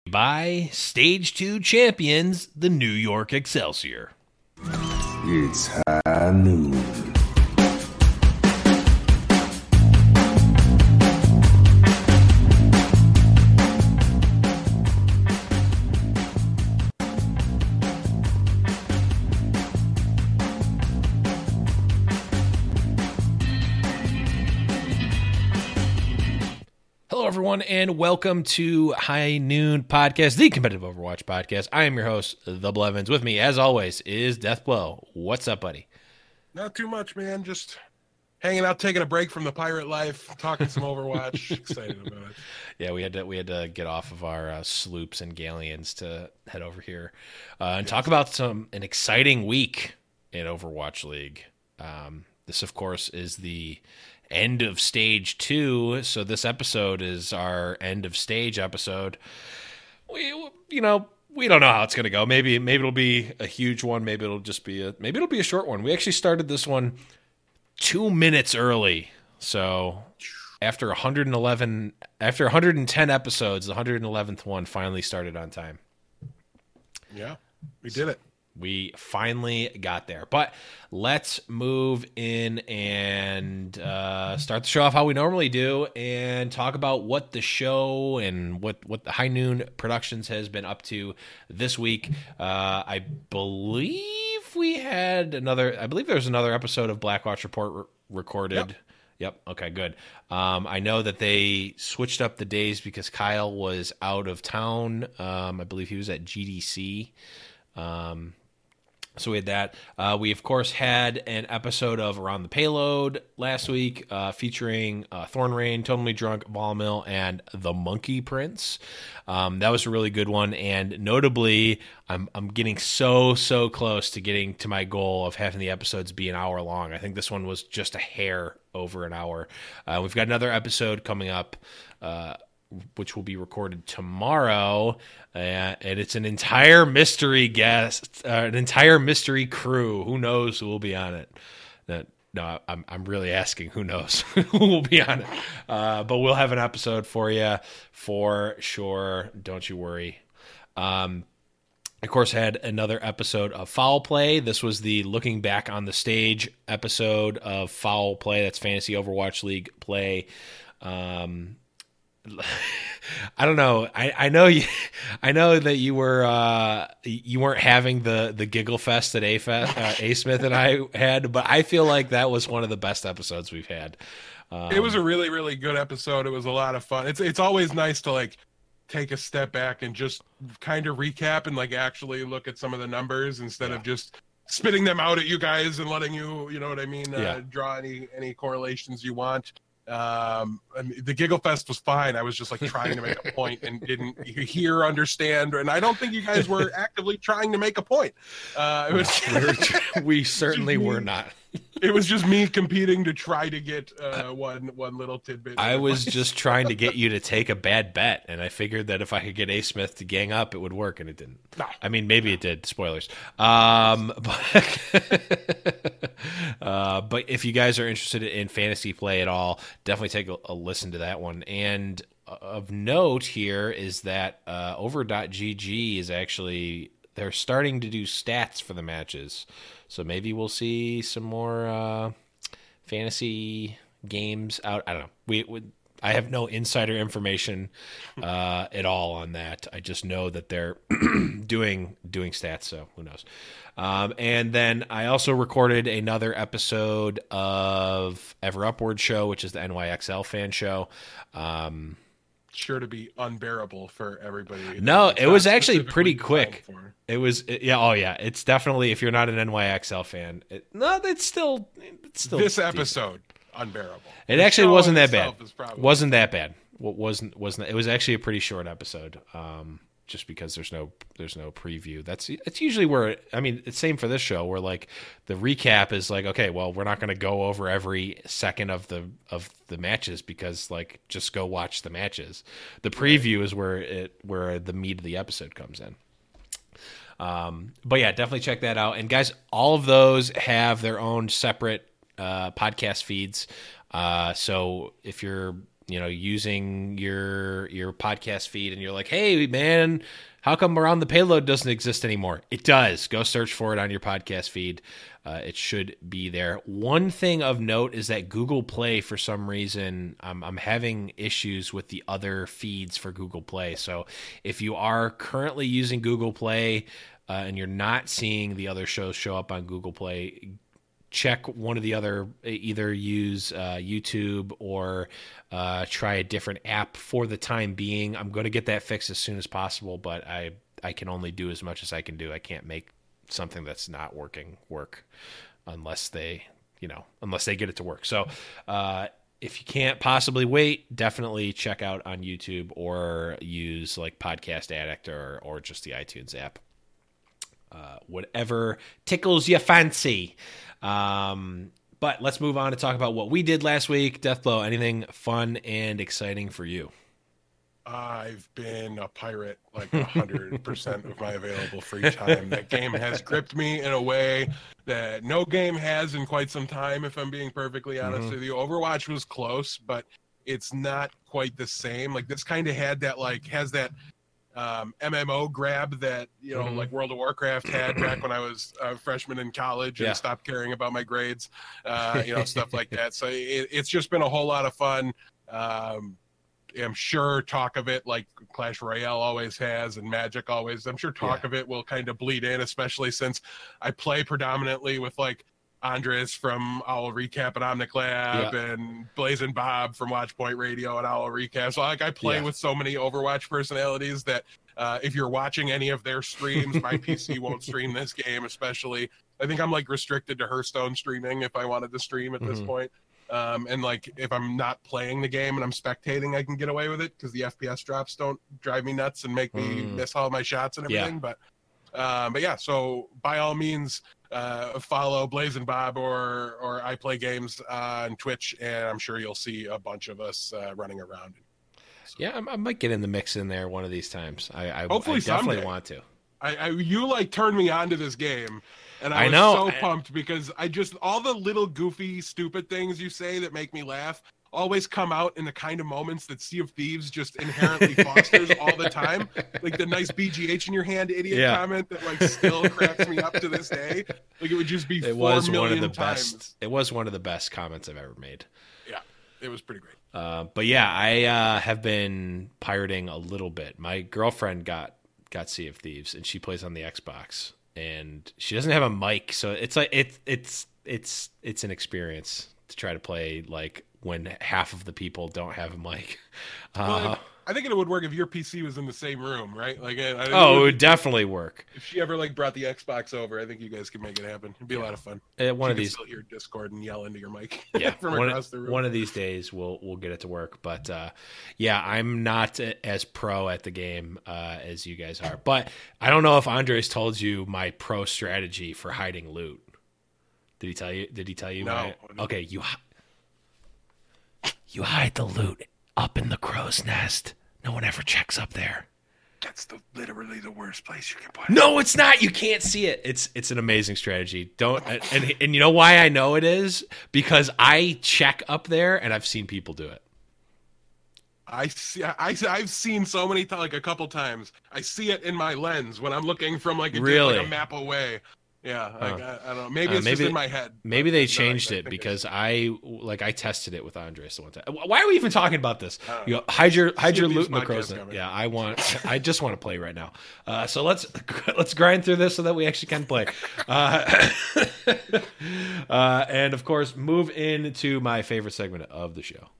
By Stage 2 champions, the New York Excelsior. It's high noon. Hello, everyone, and welcome to High Noon Podcast, the competitive Overwatch podcast. I am your host, The Blevins. With me, as always, is Deathblow. What's up, buddy? Not too much, man. Just hanging out, taking a break from the pirate life, talking some Overwatch. Excited about it. Yeah, we had to get off of our sloops and galleons to head over here and talk about an exciting week in Overwatch League. This, of course, is the end of stage 2, so this episode is our end of stage episode. We don't know how it's going to go. Maybe it'll be a huge one. Maybe it'll be a short one. We actually started this one 2 minutes early. So after 110 episodes, the 111th one finally started on time. Yeah, we did it. We finally got there. But let's move in and start the show off how we normally do and talk about what the show and what the High Noon Productions has been up to this week. I believe there's another episode of Blackwatch Report recorded. Yep. Okay, good. I know that they switched up the days because Kyle was out of town. I believe he was at GDC. So we had that. We, of course, had an episode of Around the Payload last week featuring Thornrain, Totally Drunk, Ball Mill, and the Monkey Prince. That was a really good one. And notably, I'm getting so close to getting to my goal of having the episodes be an hour long. I think this one was just a hair over an hour. We've got another episode coming up, which will be recorded tomorrow, and it's an entire mystery guest, an entire mystery crew. Who knows who will be on it? No, I'm really asking who knows who will be on it. But we'll have an episode for you for sure. Don't you worry. Of course, had another episode of Foul Play. This was the looking back on the stage episode of Foul Play. That's Fantasy Overwatch League play. I don't know. I know you. I know that you weren't having the giggle fest that A Smith and I had, but I feel like that was one of the best episodes we've had. It was a really, really good episode. It was a lot of fun. It's always nice to take a step back and just kind of recap and actually look at some of the numbers instead of just spitting them out at you guys and letting you know what I mean, draw any correlations you want. The Giggle Fest was fine. I was just trying to make a point and didn't hear, understand, and I don't think you guys were actively trying to make a point. We certainly were not. It was just me competing to try to get one little tidbit. I was just trying to get you to take a bad bet, and I figured that if I could get A Smith to gang up, it would work, and it didn't. No. I mean, maybe it did. Spoilers. But if you guys are interested in fantasy play at all, definitely take a listen to that one. And of note here is that over.gg is actually, they're starting to do stats for the matches. So maybe we'll see some more fantasy games out. I don't know. I have no insider information at all on that. I just know that they're doing stats, so who knows. And then I also recorded another episode of Ever Upward Show, which is the NYXL fan show. Sure to be unbearable for everybody. No, it was actually pretty quick. It's definitely, if you're not an NYXL fan, it's still this episode unbearable. It actually wasn't that bad. Wasn't that bad. Wasn't it was actually a pretty short episode. Just because there's no preview. It's usually where, I mean, it's same for this show where the recap is okay, well, we're not going to go over every second of the matches because just go watch the matches. The preview is where the meat of the episode comes in. But yeah, definitely check that out. And guys, all of those have their own separate podcast feeds. So if you're using your podcast feed, and you're like, hey man, how come Around the Payload doesn't exist anymore? It does. Go search for it on your podcast feed. It should be there. One thing of note is that Google Play, for some reason, I'm having issues with the other feeds for Google Play. So if you are currently using Google Play and you're not seeing the other shows show up on Google Play, check one of the other, either use YouTube or try a different app for the time being. I'm going to get that fixed as soon as possible, but I can only do as much as I can do. I can't make something that's not working work unless they get it to work. So if you can't possibly wait, definitely check out on YouTube or use like Podcast Addict or just the iTunes app. Whatever tickles your fancy. But let's move on to talk about what we did last week. Deathblow, anything fun and exciting for you? I've been a pirate like 100% of my available free time. That game has gripped me in a way that no game has in quite some time, if I'm being perfectly honest with you. Overwatch was close, but it's not quite the same. Like this kind of has that MMO grab that like World of Warcraft had back when I was a freshman in college and stopped caring about my grades, stuff like that. So it's just been a whole lot of fun. I'm sure talk of it, like Clash Royale always has and Magic always, I'm sure talk of it will kind of bleed in, especially since I play predominantly with like Andres from Owl Recap and Omnic Lab and Blazing Bob from Watchpoint Radio and Owl Recap. So like I play with so many Overwatch personalities that if you're watching any of their streams, my PC won't stream this game, especially. I think I'm like restricted to Hearthstone streaming if I wanted to stream at this point. And like if I'm not playing the game and I'm spectating, I can get away with it because the FPS drops don't drive me nuts and make me miss all my shots and everything. But yeah, so by all means, follow Blazing Bob or I Play Games on Twitch, and I'm sure you'll see a bunch of us running around. So. Yeah, I might get in the mix in there one of these times. I Hopefully definitely someday. Want to. You like turned me on to this game. And I was so pumped because all the little goofy, stupid things you say that make me laugh always come out in the kind of moments that Sea of Thieves just inherently fosters all the time. Like the nice BGH in your hand idiot comment that like still cracks me up to this day. Like it would just be 4 million times. It was one of the best comments I've ever made. Yeah, it was pretty great. But yeah, I have been pirating a little bit. My girlfriend got Sea of Thieves and she plays on the Xbox. And she doesn't have a mic, so it's like it's an experience to try to play like when half of the people don't have a mic. Well, I think it would work if your PC was in the same room, right? Like, it would definitely work. If she ever like brought the Xbox over, I think you guys could make it happen. It'd be a lot of fun. One of these, still hear Discord and yell into your mic. Yeah, from across the room. One of these days we'll get it to work. But yeah, I'm not as pro at the game as you guys are. But I don't know if Andres told you my pro strategy for hiding loot. Did he tell you? Did he tell you? No. Okay, you hide the loot up in the crow's nest. No one ever checks up there. That's literally the worst place you can put it. No, it's not. You can't see it. It's an amazing strategy. Don't and you know why I know it is? Because I check up there and I've seen people do it. I've seen so many times, like a couple times. I see it in my lens when I'm looking from like a map away. Yeah, like, I don't know. Maybe it's just in my head. Maybe they changed it because I tested it with Andres the one time. Why are we even talking about this? You hide your loot in the crow's nest. Yeah, I just want to play right now. So let's grind through this so that we actually can play. And of course, move into my favorite segment of the show.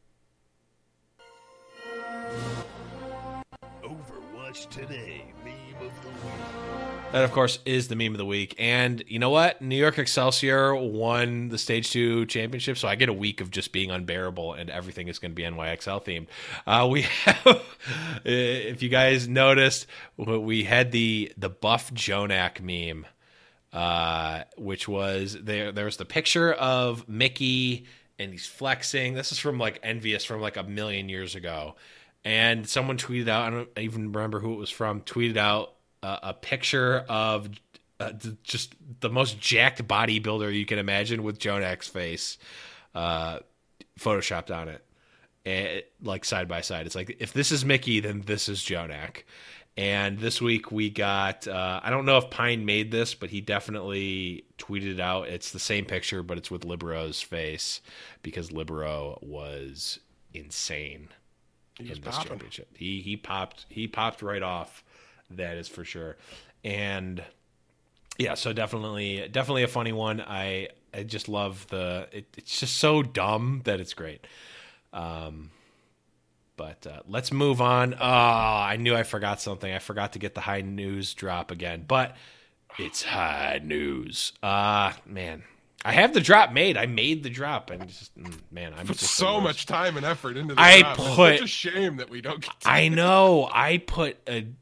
Overwatch Today, meme of the week. That, of course, is the meme of the week. And you know what? New York Excelsior won the Stage 2 championship, so I get a week of just being unbearable, and everything is going to be NYXL themed. We have, if you guys noticed, we had the Buff Jonak meme, which was, there was the picture of Mickey, and he's flexing. This is from, like, Envious from, like, a million years ago. And someone tweeted out, I don't even remember who it was from, tweeted out a picture of just the most jacked bodybuilder you can imagine with Jonak's face photoshopped on it. like side by side. It's like, if this is Mickey, then this is Jonak. And this week we got, I don't know if Pine made this, but he definitely tweeted out. It's the same picture, but it's with Libero's face, because Libero was insane in this championship. He popped right off. That is for sure. And yeah, so definitely a funny one. I just love it's just so dumb that it's great. But let's move on. Oh, I knew I forgot something. I forgot to get the high news drop again, but it's high news. Man, I have the drop made. I made the drop, and just man, I'm put just so much time and effort into the drop. It's such a shame that we don't get to I know. I put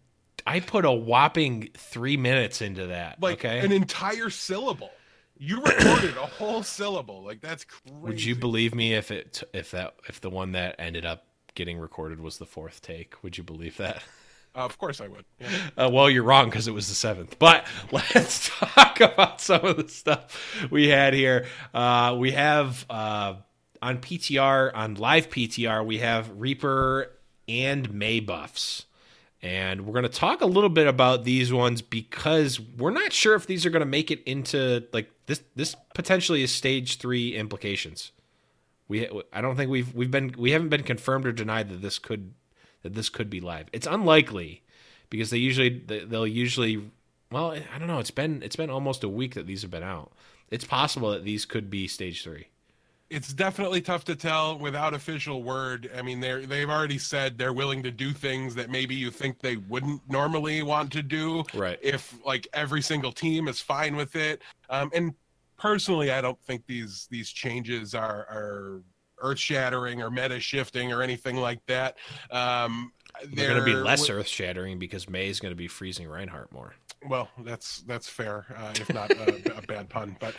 a whopping 3 minutes into that. Like okay? An entire syllable. You recorded a whole syllable. Like, that's crazy. Would you believe me if the one that ended up getting recorded was the fourth take? Would you believe that? Of course I would. Yeah. Well, you're wrong, because it was the seventh. But let's talk about some of the stuff we had here. We have on PTR, on live PTR, we have Reaper and May buffs. And we're going to talk a little bit about these ones, because we're not sure if these are going to make it into, like, this potentially is stage 3 implications. I don't think we haven't been confirmed or denied that this could be live. It's unlikely, because they'll usually well, I don't know, it's been almost a week that these have been out. It's possible that these could be stage 3. It's definitely tough to tell without official word. I mean, they've already said they're willing to do things that maybe you think they wouldn't normally want to do. Right. If like every single team is fine with it. And personally, I don't think these changes are earth-shattering or meta-shifting or anything like that. They're going to be less earth-shattering because May's going to be freezing Reinhardt more. Well, that's fair, if not a bad pun. But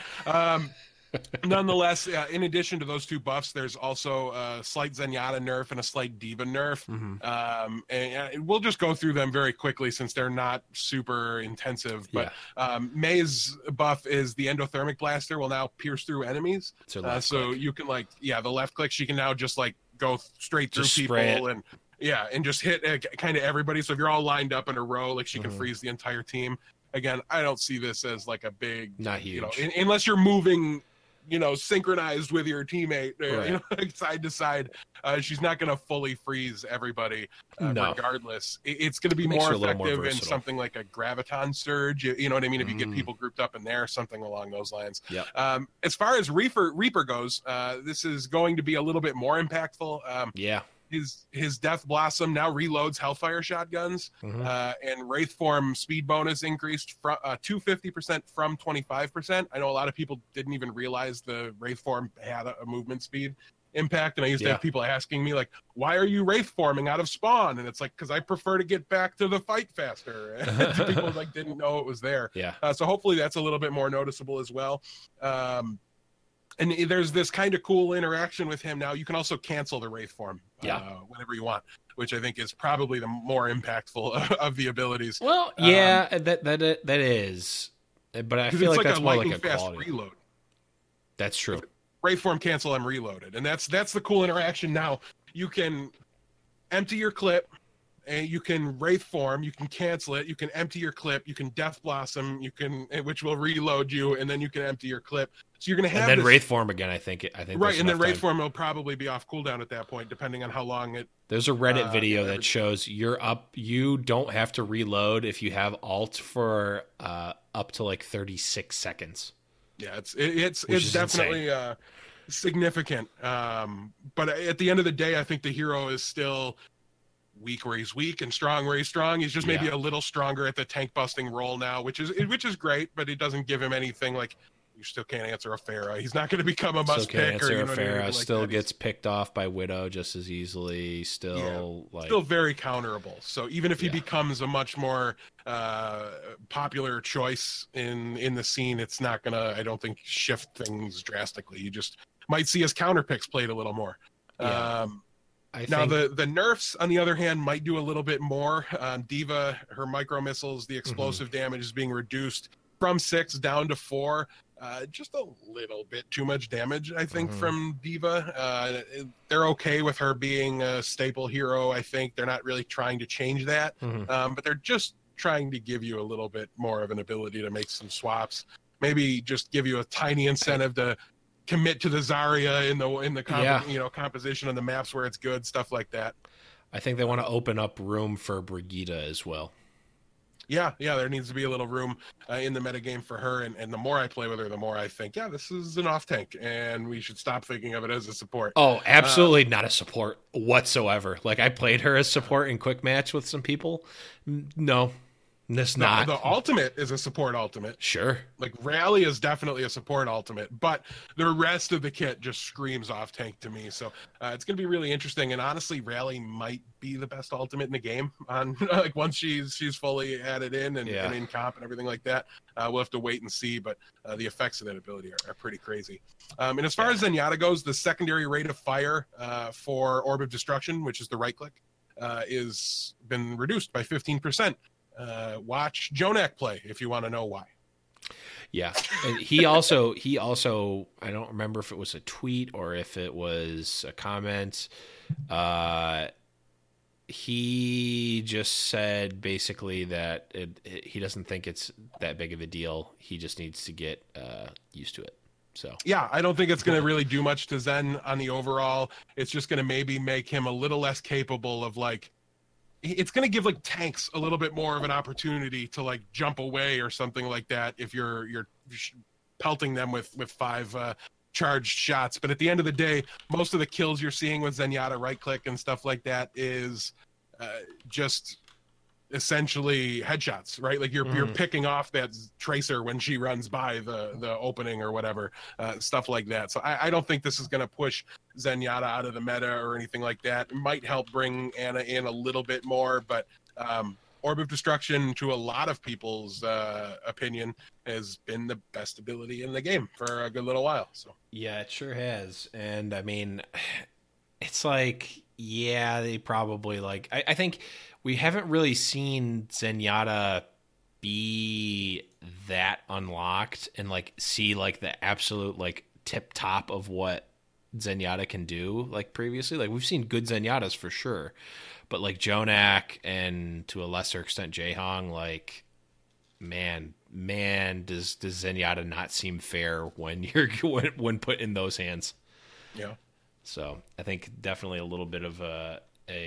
nonetheless, in addition to those two buffs, there's also a slight Zenyatta nerf and a slight Diva nerf. Mm-hmm. And we'll just go through them very quickly since they're not super intensive. But May's buff is the endothermic blaster will now pierce through enemies. So you can the left click, she can now just go straight through people and just hit kind of everybody. So if you're all lined up in a row, she can freeze the entire team. Again, I don't see this as a big, not huge, unless you're moving, synchronized with your teammate, side to side. She's not going to fully freeze everybody, regardless. It's going to be more effective in something like a graviton surge. You know what I mean? If you get people grouped up in there, something along those lines. Yep. As far as Reaper goes, this is going to be a little bit more impactful. His Death Blossom now reloads Hellfire shotguns, and Wraith Form speed bonus increased from to 50% from 25%. I know a lot of people didn't even realize the Wraith Form had a movement speed impact, and I used to have people asking me why are you Wraith Forming out of spawn? And it's because I prefer to get back to the fight faster. And people didn't know it was there. So hopefully that's a little bit more noticeable as well. And there's this kind of cool interaction with him now. You can also cancel the Wraith Form whenever you want, which I think is probably the more impactful of the abilities. Well, that is. But I feel like that's more like a quality reload. That's true. Wraith Form cancel, I'm reloaded. And that's the cool interaction now. You can empty your clip, and you can Wraith Form, you can cancel it, you can empty your clip, you can Death Blossom, which will reload you, and then you can empty your clip. So you're going to have and then Wraith Form again, I think right, and then Wraith Form will probably be off cooldown at that point, depending on how long it... There's a Reddit video that shows you don't have to reload if you have alt for up to 36 seconds. Yeah, it's definitely significant. But at the end of the day, I think the hero is still weak where he's weak and strong where he's strong. He's just maybe a little stronger at the tank busting role now, which is great, but it doesn't give him anything you still can't answer a Pharah. He's not going to become a must pick. Still can't answer a Pharah. Still gets picked off by Widow just as easily. Still very counterable. So even if he becomes a much more popular choice in the scene, it's not going to, I don't think, shift things drastically. You just might see his counter picks played a little more. Now the nerfs, on the other hand, might do a little bit more. Diva, her micro missiles, the explosive damage is being reduced from 6 down to 4. just a little bit too much damage, I think, from Diva. They're okay with her being a staple hero. I think they're not really trying to change that, but they're just trying to give you a little bit more of an ability to make some swaps. Maybe just give you a tiny incentive to commit to the Zarya in the composition of the maps where it's good, stuff like that. I think they want to open up room for Brigitte as well. Yeah, there needs to be a little room in the metagame for her, and the more I play with her, the more I think, this is an off-tank, and we should stop thinking of it as a support. Oh, absolutely not a support whatsoever. Like, I played her as support in quick match with some people. No, it's not. The ultimate is a support ultimate. Sure. Like, Rally is definitely a support ultimate, but the rest of the kit just screams off-tank to me, so it's going to be really interesting, and honestly, Rally might be the best ultimate in the game on like once she's fully added in and in comp and everything like that. We'll have to wait and see, but the effects of that ability are pretty crazy. And as far as Zenyatta goes, the secondary rate of fire for Orb of Destruction, which is the right click, is been reduced by 15%. Watch Jonak play if you want to know why. Yeah, and he also I don't remember if it was a tweet or if it was a comment. He just said basically that he doesn't think it's that big of a deal. He just needs to get used to it. So yeah, I don't think it's going to really do much to Zen on the overall. It's just going to maybe make him a little less capable of it's going to give tanks a little bit more of an opportunity to jump away or something like that if you're pelting them with 5 charged shots. But at the end of the day, most of the kills you're seeing with Zenyatta right click and stuff like that is just essentially headshots, right? Like you're picking off that tracer when she runs by the opening or whatever, stuff like that. So I don't think this is going to push Zenyatta out of the meta or anything like that. It might help bring Ana in a little bit more, but Orb of Destruction, to a lot of people's opinion, has been the best ability in the game for a good little while. So yeah, it sure has. And I mean, it's they probably I think we haven't really seen Zenyatta be that unlocked and see the absolute tip top of what Zenyatta can do previously. We've seen good Zenyatas for sure, but Jonak and to a lesser extent Jaehong, man, does Zenyatta not seem fair when when put in those hands. Yeah. So I think definitely a little bit of a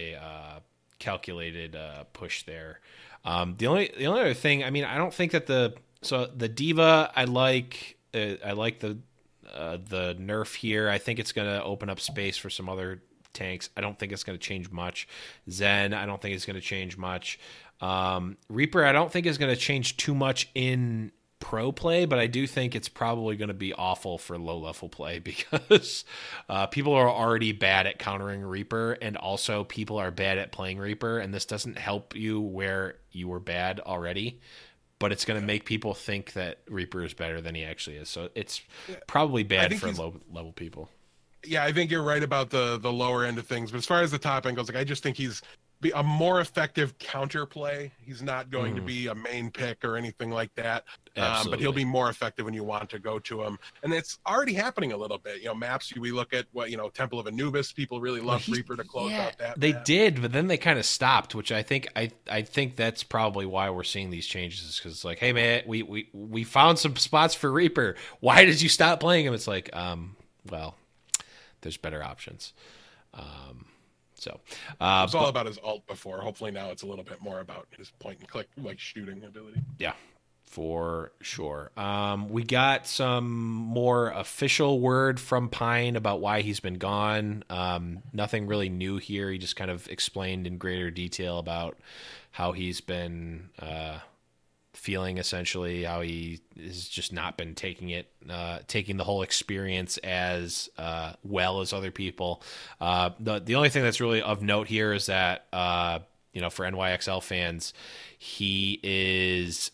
calculated push there. The only other thing, I mean, I don't think that the Diva, I like the nerf here. I think it's going to open up space for some other tanks. I don't think it's going to change much. Zen, I don't think it's going to change much. Reaper, I don't think is going to change too much in pro play, but I do think it's probably going to be awful for low level play because people are already bad at countering Reaper, and also people are bad at playing Reaper, and this doesn't help you where you were bad already, but it's going to make people think that Reaper is better than he actually is. So it's probably bad for low level people. Yeah, I think you're right about the lower end of things, but as far as the top end goes, I just think he's a more effective counter play. He's not going to be a main pick or anything like that, but he'll be more effective when you want to go to him. And it's already happening a little bit. Maps, we look at Temple of Anubis, people really love Reaper to close out that they map. did, but then they kind of stopped, which I think that's probably why we're seeing these changes, because hey man, we found some spots for Reaper. Why did you stop playing him? It's well, there's better options. So it was all about his ult before. Hopefully now it's a little bit more about his point and click shooting ability. Yeah, for sure. We got some more official word from Pine about why he's been gone. Nothing really new here. He just kind of explained in greater detail about how he's been feeling, essentially, how he has just not been taking the whole experience as well as other people. The only thing that's really of note here is that for NYXL fans, he is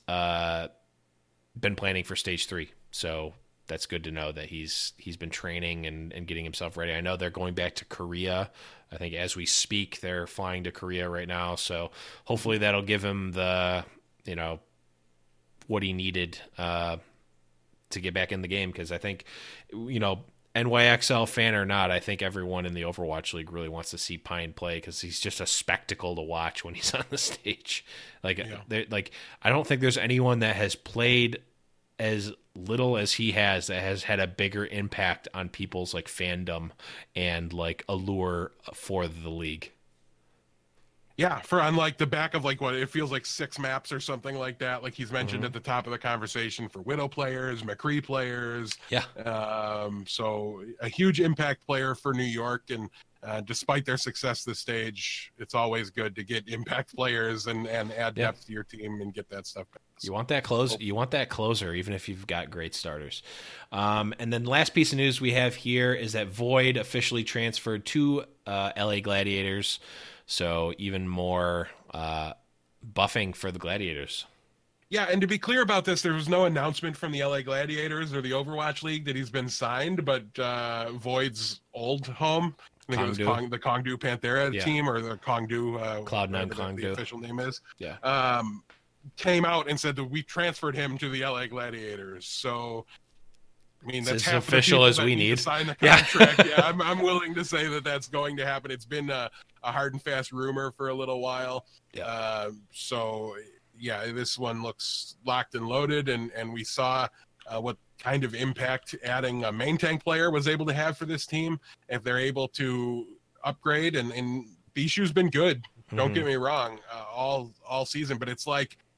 been planning for stage 3, so that's good to know that he's been training and getting himself ready. I know they're going back to Korea. I think as we speak, they're flying to Korea right now, so hopefully that'll give him the what he needed to get back in the game, because I think, NYXL fan or not, I think everyone in the Overwatch League really wants to see Pine play, because he's just a spectacle to watch when he's on the stage. I don't think there's anyone that has played as little as he has that has had a bigger impact on people's fandom and allure for the league. Yeah, on the back of what it feels like 6 maps or something like that. Like he's mentioned at the top of the conversation for Widow players, McCree players. Yeah. So a huge impact player for New York, and despite their success this stage, it's always good to get impact players and add depth to your team and get that stuff back. You want that You want that closer, even if you've got great starters. And then last piece of news we have here is that Void officially transferred to LA Gladiators. So even more buffing for the Gladiators. Yeah, and to be clear about this, there was no announcement from the LA Gladiators or the Overwatch League that he's been signed, but Void's old home, I think it was the Kongdu Panthera team, or the Kongdu Cloud9 Kongdu, the official name is. Yeah. Came out and said that we transferred him to the LA Gladiators. So I mean, that's as official as we need. To sign the contract. Yeah, I'm willing to say that that's going to happen. It's been a hard and fast rumor for a little while. Yeah. So yeah, this one looks locked and loaded, and we saw what kind of impact adding a main tank player was able to have for this team if they're able to upgrade. And Bishu's been good. Don't get me wrong, all season, but it's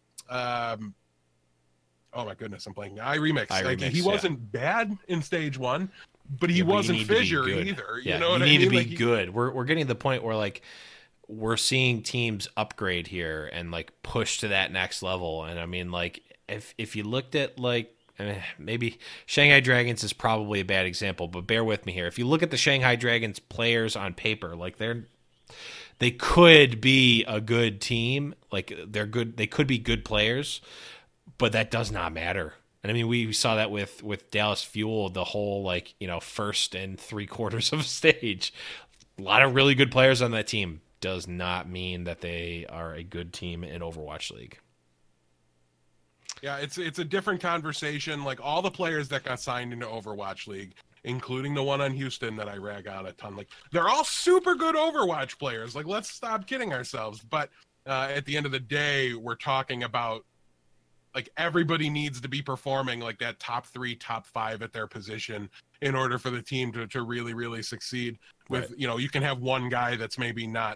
oh my goodness, I'm blanking. iRemix. He wasn't bad in stage 1, but he wasn't Fissure either. Yeah, you know what I mean? You need to be good. We're getting to the point where we're seeing teams upgrade here and push to that next level. And I mean, if you looked at maybe Shanghai Dragons is probably a bad example, but bear with me here. If you look at the Shanghai Dragons players on paper, they could be a good team. They're good. They could be good players. But that does not matter. And I mean, we saw that with Dallas Fuel, the whole first and 3/4 of a stage. A lot of really good players on that team does not mean that they are a good team in Overwatch League. Yeah, it's a different conversation. All the players that got signed into Overwatch League, including the one on Houston that I rag on a ton, they're all super good Overwatch players. Let's stop kidding ourselves. But at the end of the day, we're talking about everybody needs to be performing that top 3, top 5 at their position in order for the team to really, really succeed. With you can have one guy that's maybe not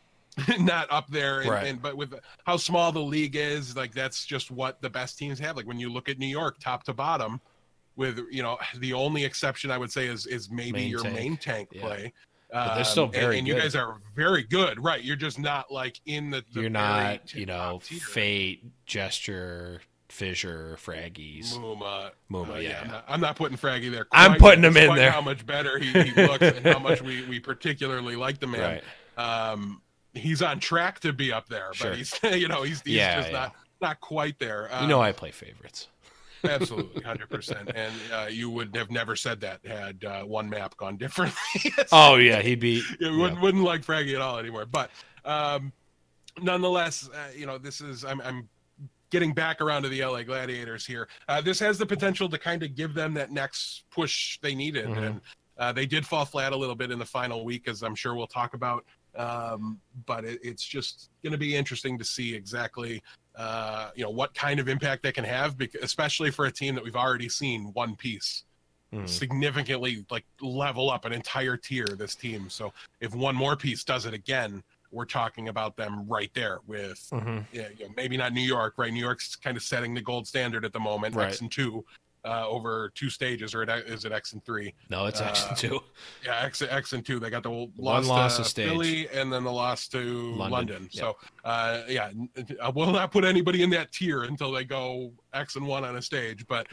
up there, but with how small the league is, that's just what the best teams have. When you look at New York, top to bottom, with the only exception I would say is maybe your main tank play. But they're still very and good. You guys are very good, right? You're just not in the you're not Fate, Gesture, Fissure, Fraggies, Muma. Yeah, I'm not putting Fraggy there. I'm putting him in there. How much better he looks, and how much we particularly like the man. Right. He's on track to be up there, but he's just not quite there. I play favorites. Absolutely, 100%. And you would have never said that had one map gone differently. Oh yeah, he'd be. Wouldn't like Fraggy at all anymore. But nonetheless, this is I'm getting back around to the LA Gladiators here. This has the potential to kind of give them that next push they needed, and they did fall flat a little bit in the final week, as I'm sure we'll talk about. But it's just going to be interesting to see exactly what kind of impact they can have, especially for a team that we've already seen one piece significantly level up an entire tier, this team. So if one more piece does it again, we're talking about them right there with maybe not New York, right? New York's kind of setting the gold standard at the moment, right. X and 2 over 2 stages, or is it X and 3? No, it's X and 2. Yeah, X and 2. They got the loss to Philly, and then the loss to London. Yep. So I will not put anybody in that tier until they go X and 1 on a stage. But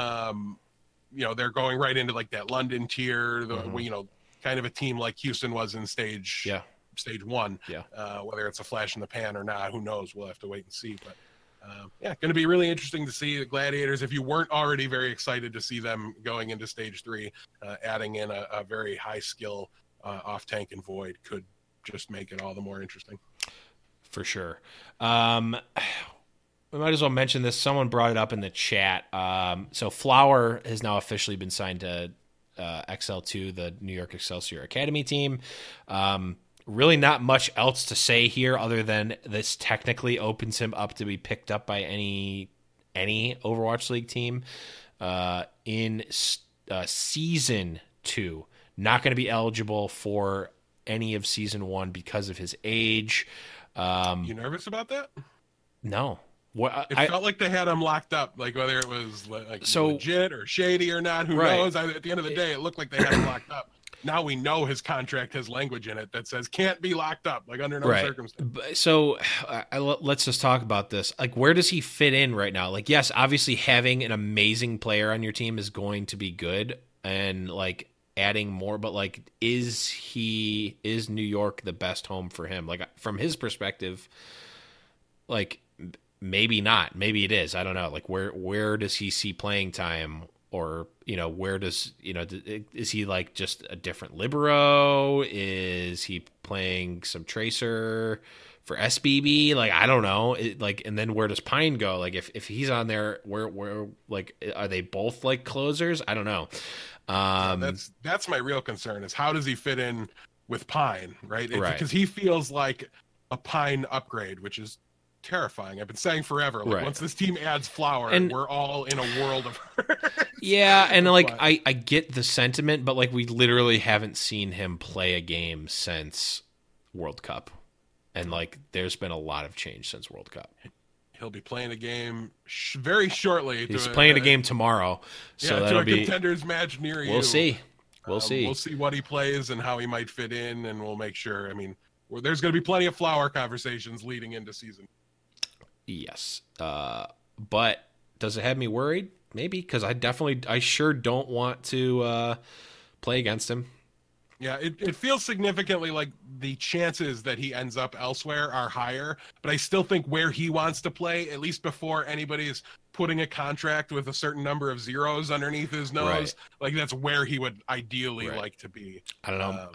they're going right into that London tier. Kind of a team like Houston was in stage 1. Whether it's a flash in the pan or not, who knows? We'll have to wait and see. But going to be really interesting to see the Gladiators. If you weren't already very excited to see them going into stage 3, adding in a very high skill off tank and Void could just make it all the more interesting. For sure. we might as well mention this. Someone brought it up in the chat. So Flower has now officially been signed to XL2, the New York Excelsior Academy team. Really not much else to say here other than this technically opens him up to be picked up by any Overwatch League team in Season 2. Not going to be eligible for any of Season 1 because of his age. You nervous about that? No. It felt like they had him locked up, like whether it was like legit or shady or not. Who knows? At the end of the day, it looked like they had him locked up. Now we know his contract has language in it that says can't be locked up, like under no circumstances. So let's just talk about this. Like, where does he fit in right now? Like, yes, obviously having an amazing player on your team is going to be good, and like adding more, but like, is New York the best home for him? Like, from his perspective, like, maybe not. Maybe it is. I don't know. Like, where does he see playing time? Or, where does, is he like just a different libero? Is he playing some tracer for SBB? Like, I don't know. And then where does Pine go? Like, if he's on there, where like, are they both like closers? I don't know. That's my real concern is how does he fit in with Pine, right? Because he feels like a Pine upgrade, which is terrifying. I've been saying forever, like once this team adds Flower, and we're all in a world of yeah, and like I get the sentiment, but like we literally haven't seen him play a game since World Cup, and like there's been a lot of change since World Cup. He'll be playing a game very shortly. He's playing a game tomorrow, so that'll to a contenders match near you. We'll see. We'll see what he plays and how he might fit in, and we'll make sure. I mean, there's going to be plenty of Flower conversations leading into season. Yes. But does it have me worried? Maybe, because I sure don't want to play against him. Yeah, it feels significantly like the chances that he ends up elsewhere are higher, but I still think where he wants to play, at least before anybody's putting a contract with a certain number of zeros underneath his nose, like that's where he would ideally like to be. I don't know.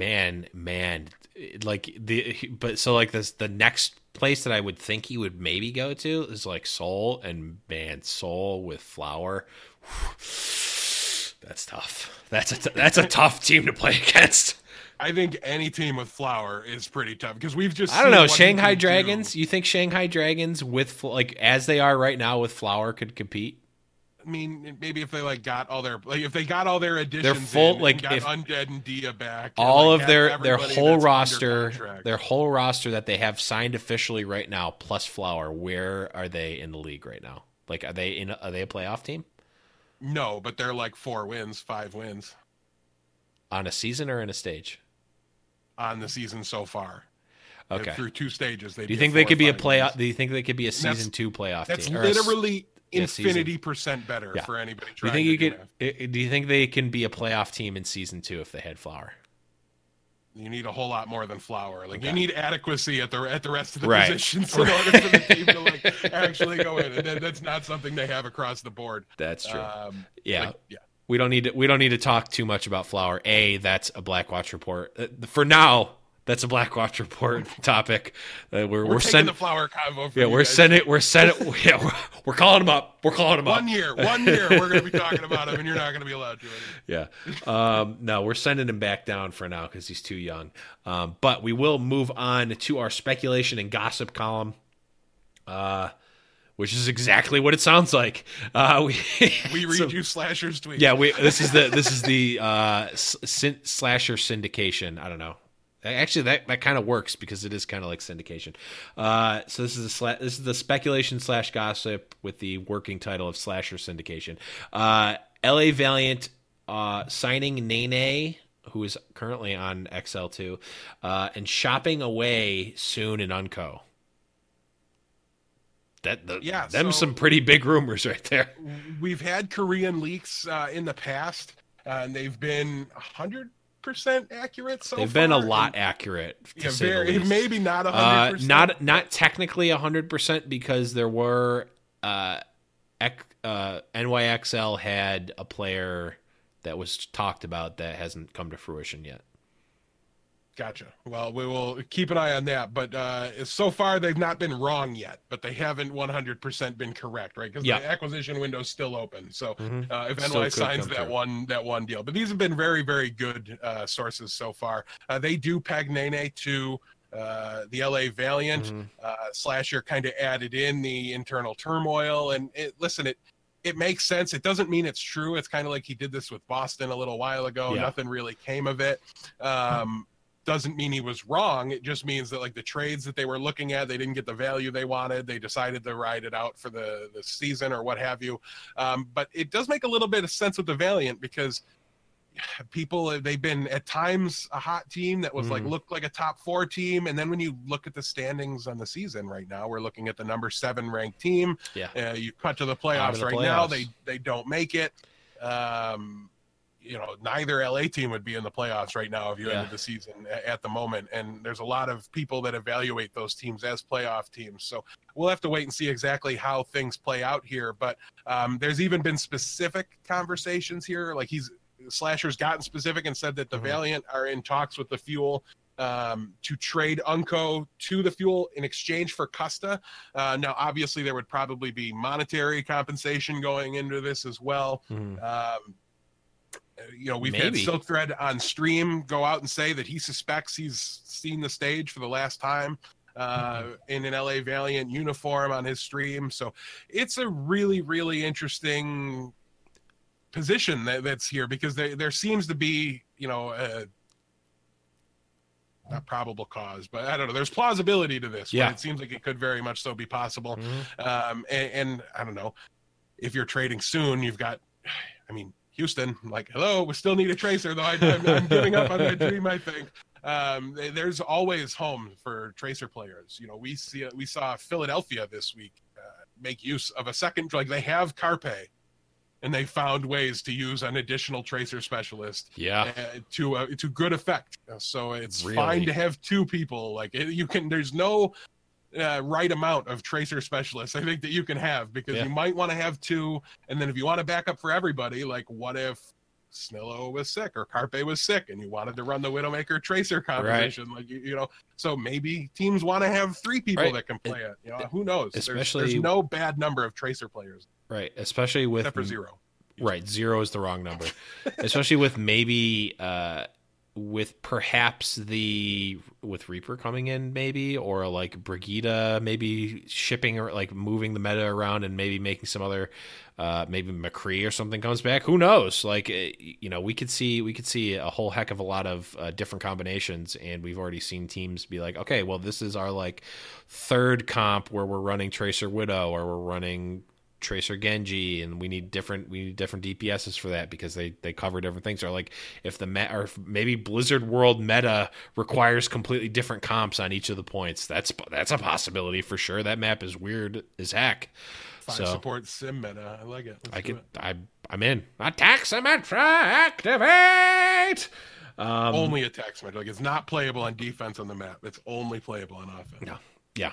The next place that I would think he would maybe go to is like Seoul, and man, Seoul with Flower, that's tough. That's a tough team to play against. I think any team with Flower is pretty tough because we've just. I don't know. Shanghai Dragons. You think Shanghai Dragons with like as they are right now with Flower could compete? I mean, maybe if they got all their additions, they're full. Got Undead and Dia back, all of their whole roster, that they have signed officially right now, plus Flower. Where are they in the league right now? Like, are they a playoff team? No, but they're like 5 wins on a season or in a stage. On the season so far. Okay, through 2 stages. Do you think they could be a playoff? Do you think they could be a season 2 playoff team? That's literally infinity % better for anybody trying do you think they can be a playoff team in season 2 if they had Flower? You need a whole lot more than Flower. Like you need adequacy at the rest of the positions in order for the team to like actually go in. And that's not something they have across the board. That's true. We don't need to talk too much about Flower. That's a Blackwatch report. For now, that's a Blackwatch report topic. We're sending the Flower convo. We're calling him up. 1 year, we're going to be talking about him, and you're not going to be allowed to. No, we're sending him back down for now because he's too young. But we will move on to our speculation and gossip column, which is exactly what it sounds like. We read you Slasher's tweets. Yeah, this is the Slasher syndication. I don't know. Actually, that kind of works because it is kind of like syndication. So this is the speculation / gossip with the working title of Slasher syndication. LA Valiant signing Nene, who is currently on XL2, and shopping away soon in Unco. Some pretty big rumors right there. We've had Korean leaks in the past, and they've been 100% accurate so They've far. been a lot accured. Maybe not 100%. Not technically 100% because there were NYXL had a player that was talked about that hasn't come to fruition yet. Gotcha. Well, we will keep an eye on that. But so far, they've not been wrong yet, but they haven't 100% been correct, right? Because Yeah. the acquisition window is still open. So if Still NY could signs come that one deal, but these have been very, very good sources so far. They do peg Nene to the LA Valiant. Slasher kind of added in the internal turmoil, and it makes sense. It doesn't mean it's true. It's kind of like he did this with Boston a little while ago. Yeah. Nothing really came of it. Doesn't mean he was wrong. It just means that like the trades that they were looking at, they didn't get the value they wanted. They decided to ride it out for the season or what have you. But it does make a little bit of sense with the Valiant because they've been at times a hot team that was looked like a top 4 team. And then when you look at the standings on the season right now, we're looking at the number 7 ranked team. Yeah. You cut to the playoffs now. They don't make it. Neither LA team would be in the playoffs right now if you ended the season at the moment. And there's a lot of people that evaluate those teams as playoff teams. So we'll have to wait and see exactly how things play out here. But there's even been specific conversations here. Like Slasher's gotten specific and said that the Valiant are in talks with the Fuel to trade Unco to the Fuel in exchange for Custa. Now, obviously, there would probably be monetary compensation going into this as well. We've had Silk Thread on stream go out and say that he suspects he's seen the stage for the last time in an LA Valiant uniform on his stream. So it's a really, really interesting position that's here because there seems to be, not probable cause, but I don't know. There's plausibility to this. Yeah. It seems like it could very much so be possible. And I don't know, if you're trading soon, you've got, Houston, like, hello, we still need a tracer, though I'm giving up on that dream, I think. There's always home for tracer players. We saw Philadelphia this week make use of a second, like they have Carpe, and they found ways to use an additional tracer specialist to good effect. So it's fine to have 2 people. Like there's no right amount of tracer specialists I think that you can have because you might want to have 2, and then if you want to back up for everybody, like what if Snillo was sick or Carpe was sick and you wanted to run the Widowmaker tracer combination, like so maybe teams want to have 3 people that can play it. Who knows? There's no bad number of tracer players, right? Especially with except for 0. Right, 0 is the wrong number, especially with maybe with perhaps with Reaper coming in maybe, or like Brigida maybe shipping or like moving the meta around and maybe making some other maybe McCree or something comes back. Who knows? Like we could see a whole heck of a lot of different combinations, and we've already seen teams be like, okay, well this is our like 3rd comp where we're running Tracer Widow or we're running Tracer Genji, and we need different DPSs for that because they cover different things. Or like if maybe Blizzard World meta requires completely different comps on each of the points. That's a possibility for sure. That map is weird as heck. 5 support sim meta. I like it. I'm in. Attack Symmetra activate. Only attack Symmetra. Like it's not playable on defense on the map. It's only playable on offense. No. Yeah.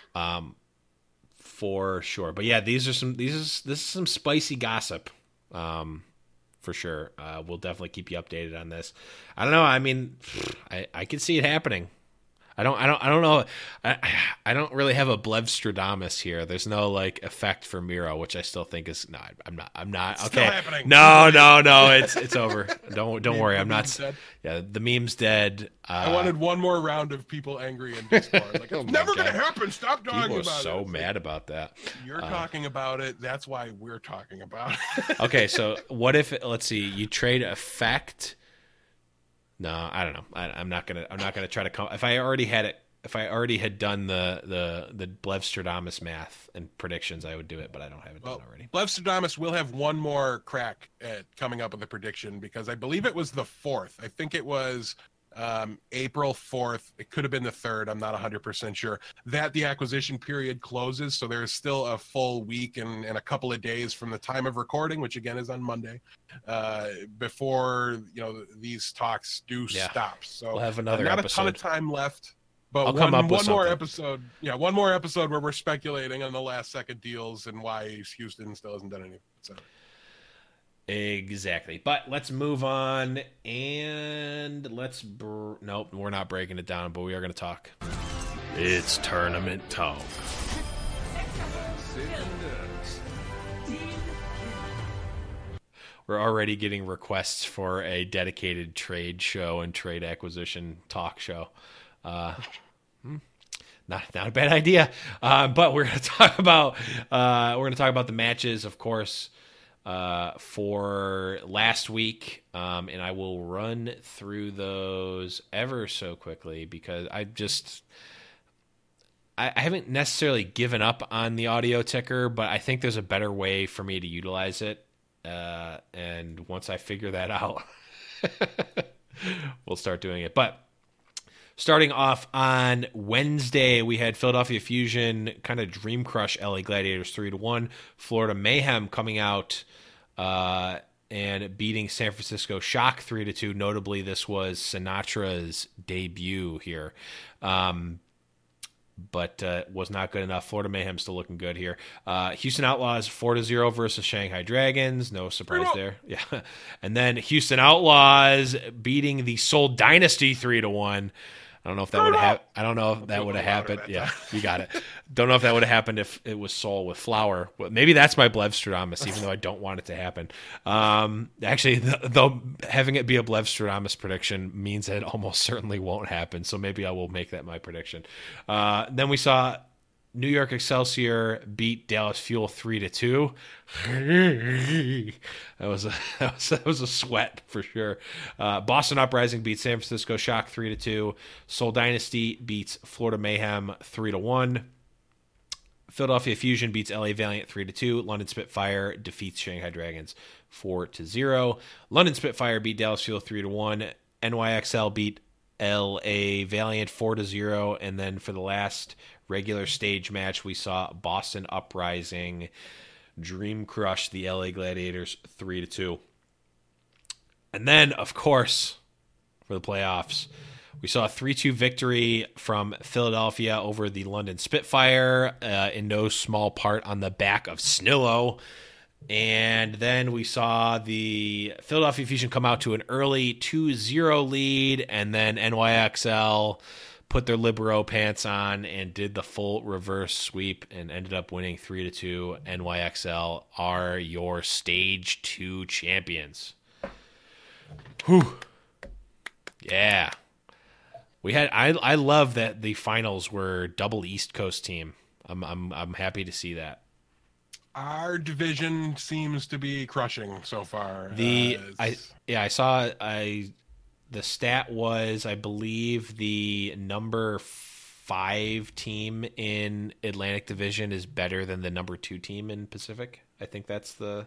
For sure. But yeah, this is some spicy gossip. For sure. We'll definitely keep you updated on this. I don't know. I mean, I could see it happening. I don't know. I don't really have a Blevstradamus here. There's no like effect for Miro, which I still think is I'm not. It's okay. Still happening. No. It's over. Don't worry. I'm not. Dead. Yeah, the meme's dead. I wanted one more round of people angry in Discord. Like it's never gonna happen. Stop talking People are about it. so mad about that. You're talking about it. That's why we're talking about it. Okay, so what if let's see, you trade effect. No, I don't know. I'm not gonna try to come. If I already had done the Blevstradamus math and predictions, I would do it, but I don't have it done already. Blevstradamus will have one more crack at coming up with a prediction because I believe it was the 4th. I think it was April 4th. It could have been the 3rd. I'm not 100% sure that the acquisition period closes. So there's still a full week and a couple of days from the time of recording, which again is on Monday, before these talks do stop. So we'll have another not episode. A ton of time left. But one more episode. Yeah, one more episode where we're speculating on the last second deals and why Houston still hasn't done anything. So Exactly. But let's move on and nope, we're not breaking it down, but we are going to talk. It's tournament talk. We're already getting requests for a dedicated trade show and trade acquisition talk show. Not a bad idea. But we're going to talk about the matches, of course, for last week, and I will run through those ever so quickly because I haven't necessarily given up on the audio ticker, but I think there's a better way for me to utilize it. And once I figure that out, we'll start doing it. But starting off on Wednesday, we had Philadelphia Fusion kind of dream crush LA Gladiators 3-1. Florida Mayhem coming out and beating San Francisco Shock 3-2. Notably, this was Sinatra's debut here. But was not good enough. Florida Mayhem still looking good here. Houston Outlaws 4-0 versus Shanghai Dragons. No surprise there. Yeah. And then Houston Outlaws beating the Seoul Dynasty 3-1. I don't know if that would have. I don't know if that would have happened. Yeah, you got it. Don't know if that would have happened if it was Seoul with Flower. Well, maybe that's my Blevstradamus, even though I don't want it to happen. Actually, though having it be a Blevstradamus prediction means that it almost certainly won't happen. So maybe I will make that my prediction. Then we saw New York Excelsior beat Dallas Fuel 3-2. That was a sweat for sure. Boston Uprising beats San Francisco Shock 3-2. Seoul Dynasty beats Florida Mayhem 3-1. Philadelphia Fusion beats LA Valiant 3-2. London Spitfire defeats Shanghai Dragons 4-0. London Spitfire beat Dallas Fuel 3-1. NYXL beat LA Valiant 4-0. And then for the last regular stage match, we saw Boston Uprising dream crush the LA Gladiators 3-2. And then, of course, for the playoffs, we saw a 3-2 victory from Philadelphia over the London Spitfire, in no small part on the back of Snillo. And then we saw the Philadelphia Fusion come out to an early 2-0 lead, and then NYXL put their Libero pants on and did the full reverse sweep and ended up winning 3-2. NYXL are your Stage 2 champions. Whew. Yeah. We had I love that the finals were double East Coast team. I'm happy to see that. Our division seems to be crushing so far. I saw the stat was, I believe, the number 5 team in Atlantic Division is better than the number 2 team in Pacific. I think that's the...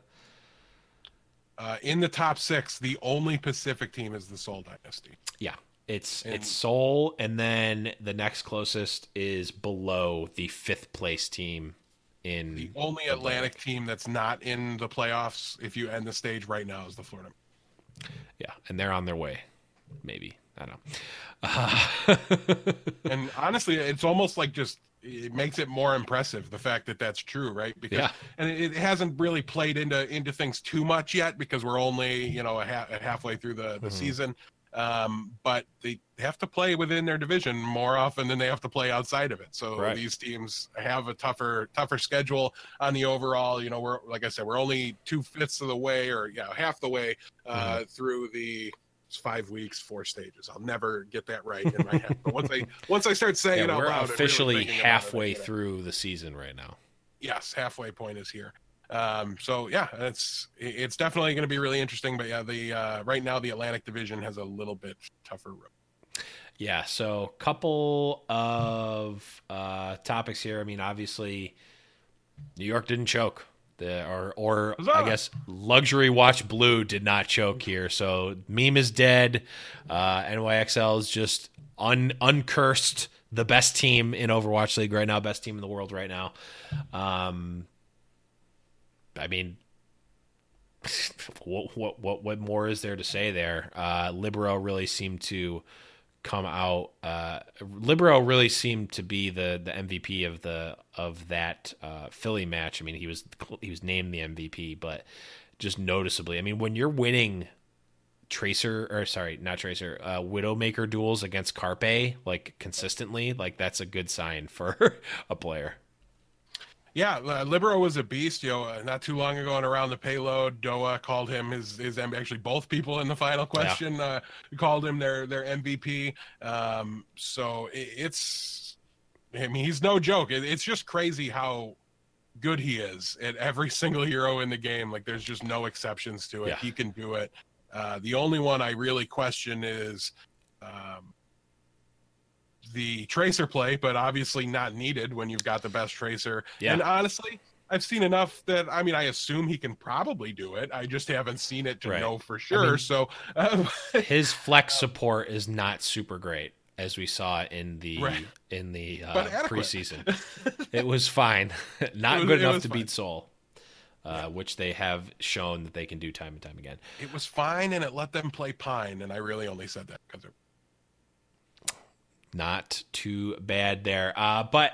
in the top 6, the only Pacific team is the Seoul Dynasty. Yeah, it's Seoul, and then the next closest is below the 5th place team. The only Atlantic team that's not in the playoffs, if you end the stage right now, is the Florida. Yeah, and they're on their way. Maybe. I don't know. And honestly, it's almost like it makes it more impressive, the fact that that's true, right? Because, yeah. And it hasn't really played into things too much yet because we're only, halfway through the season. But they have to play within their division more often than they have to play outside of it. So right. These teams have a tougher schedule on the overall. We're, like I said, we're only 2/5 of the way, or half the way through the 5 weeks, 4 stages. I'll never get that right in my head. But once I start saying it out we're loud, officially really halfway through the season right now. Yes, halfway point is here. So yeah, it's definitely going to be really interesting. But yeah, the right now the Atlantic Division has a little bit tougher road. Yeah. So couple of topics here. I mean, obviously, New York didn't choke. Or I guess Luxury Watch Blue did not choke here. So meme is dead. NYXL is just uncursed, the best team in Overwatch League right now, best team in the world right now. I mean, what more is there to say there? Libero really seemed to come out. Libero really seemed to be the MVP of that Philly match. I mean, he was named the MVP, but just noticeably. I mean, when you're winning Widowmaker duels against Carpe, like consistently, like that's a good sign for a player. Yeah, Libero was a beast. Not too long ago on Around the Payload, Doa called him his actually both people in the final question called him their MVP. So it's, I mean, he's no joke. It's just crazy how good he is at every single hero in the game. Like there's just no exceptions to it. Yeah. He can do it. The only one I really question is the Tracer play, but obviously not needed when you've got the best Tracer. Yeah. And honestly, I've seen enough that, I mean, I assume he can probably do it. I just haven't seen it to know for sure. I mean, so his flex support is not super great, as we saw in the preseason. It was fine. Not good enough to beat Soul. Which they have shown that they can do time and time again. It was fine, and it let them play Pine, and I really only said that because not too bad there. But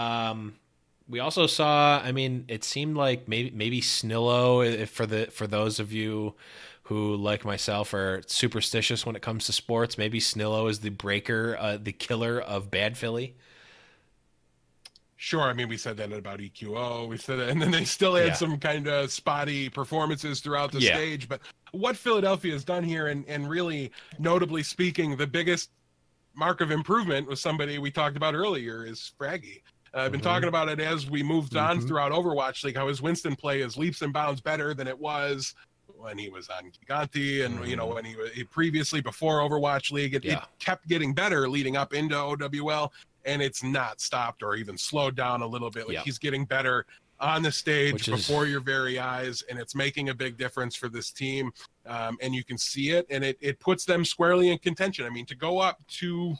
we also saw, I mean, it seemed like maybe Snillo, for those of you who, like myself, are superstitious when it comes to sports, maybe Snillo is the breaker, the killer of Bad Philly. Sure, I mean, we said that about EQO. We said that, and then they still had some kind of spotty performances throughout the stage. But what Philadelphia has done here, and really notably speaking, the biggest mark of improvement was somebody we talked about earlier, is Fraggy. I've been talking about it as we moved on throughout Overwatch League, how his Winston play is leaps and bounds better than it was when he was on Gigante and, when he previously before Overwatch League. It kept getting better leading up into OWL. And it's not stopped or even slowed down a little bit. Like he's getting better on the stage before your very eyes, and it's making a big difference for this team. And you can see it, and it puts them squarely in contention. I mean, to go up to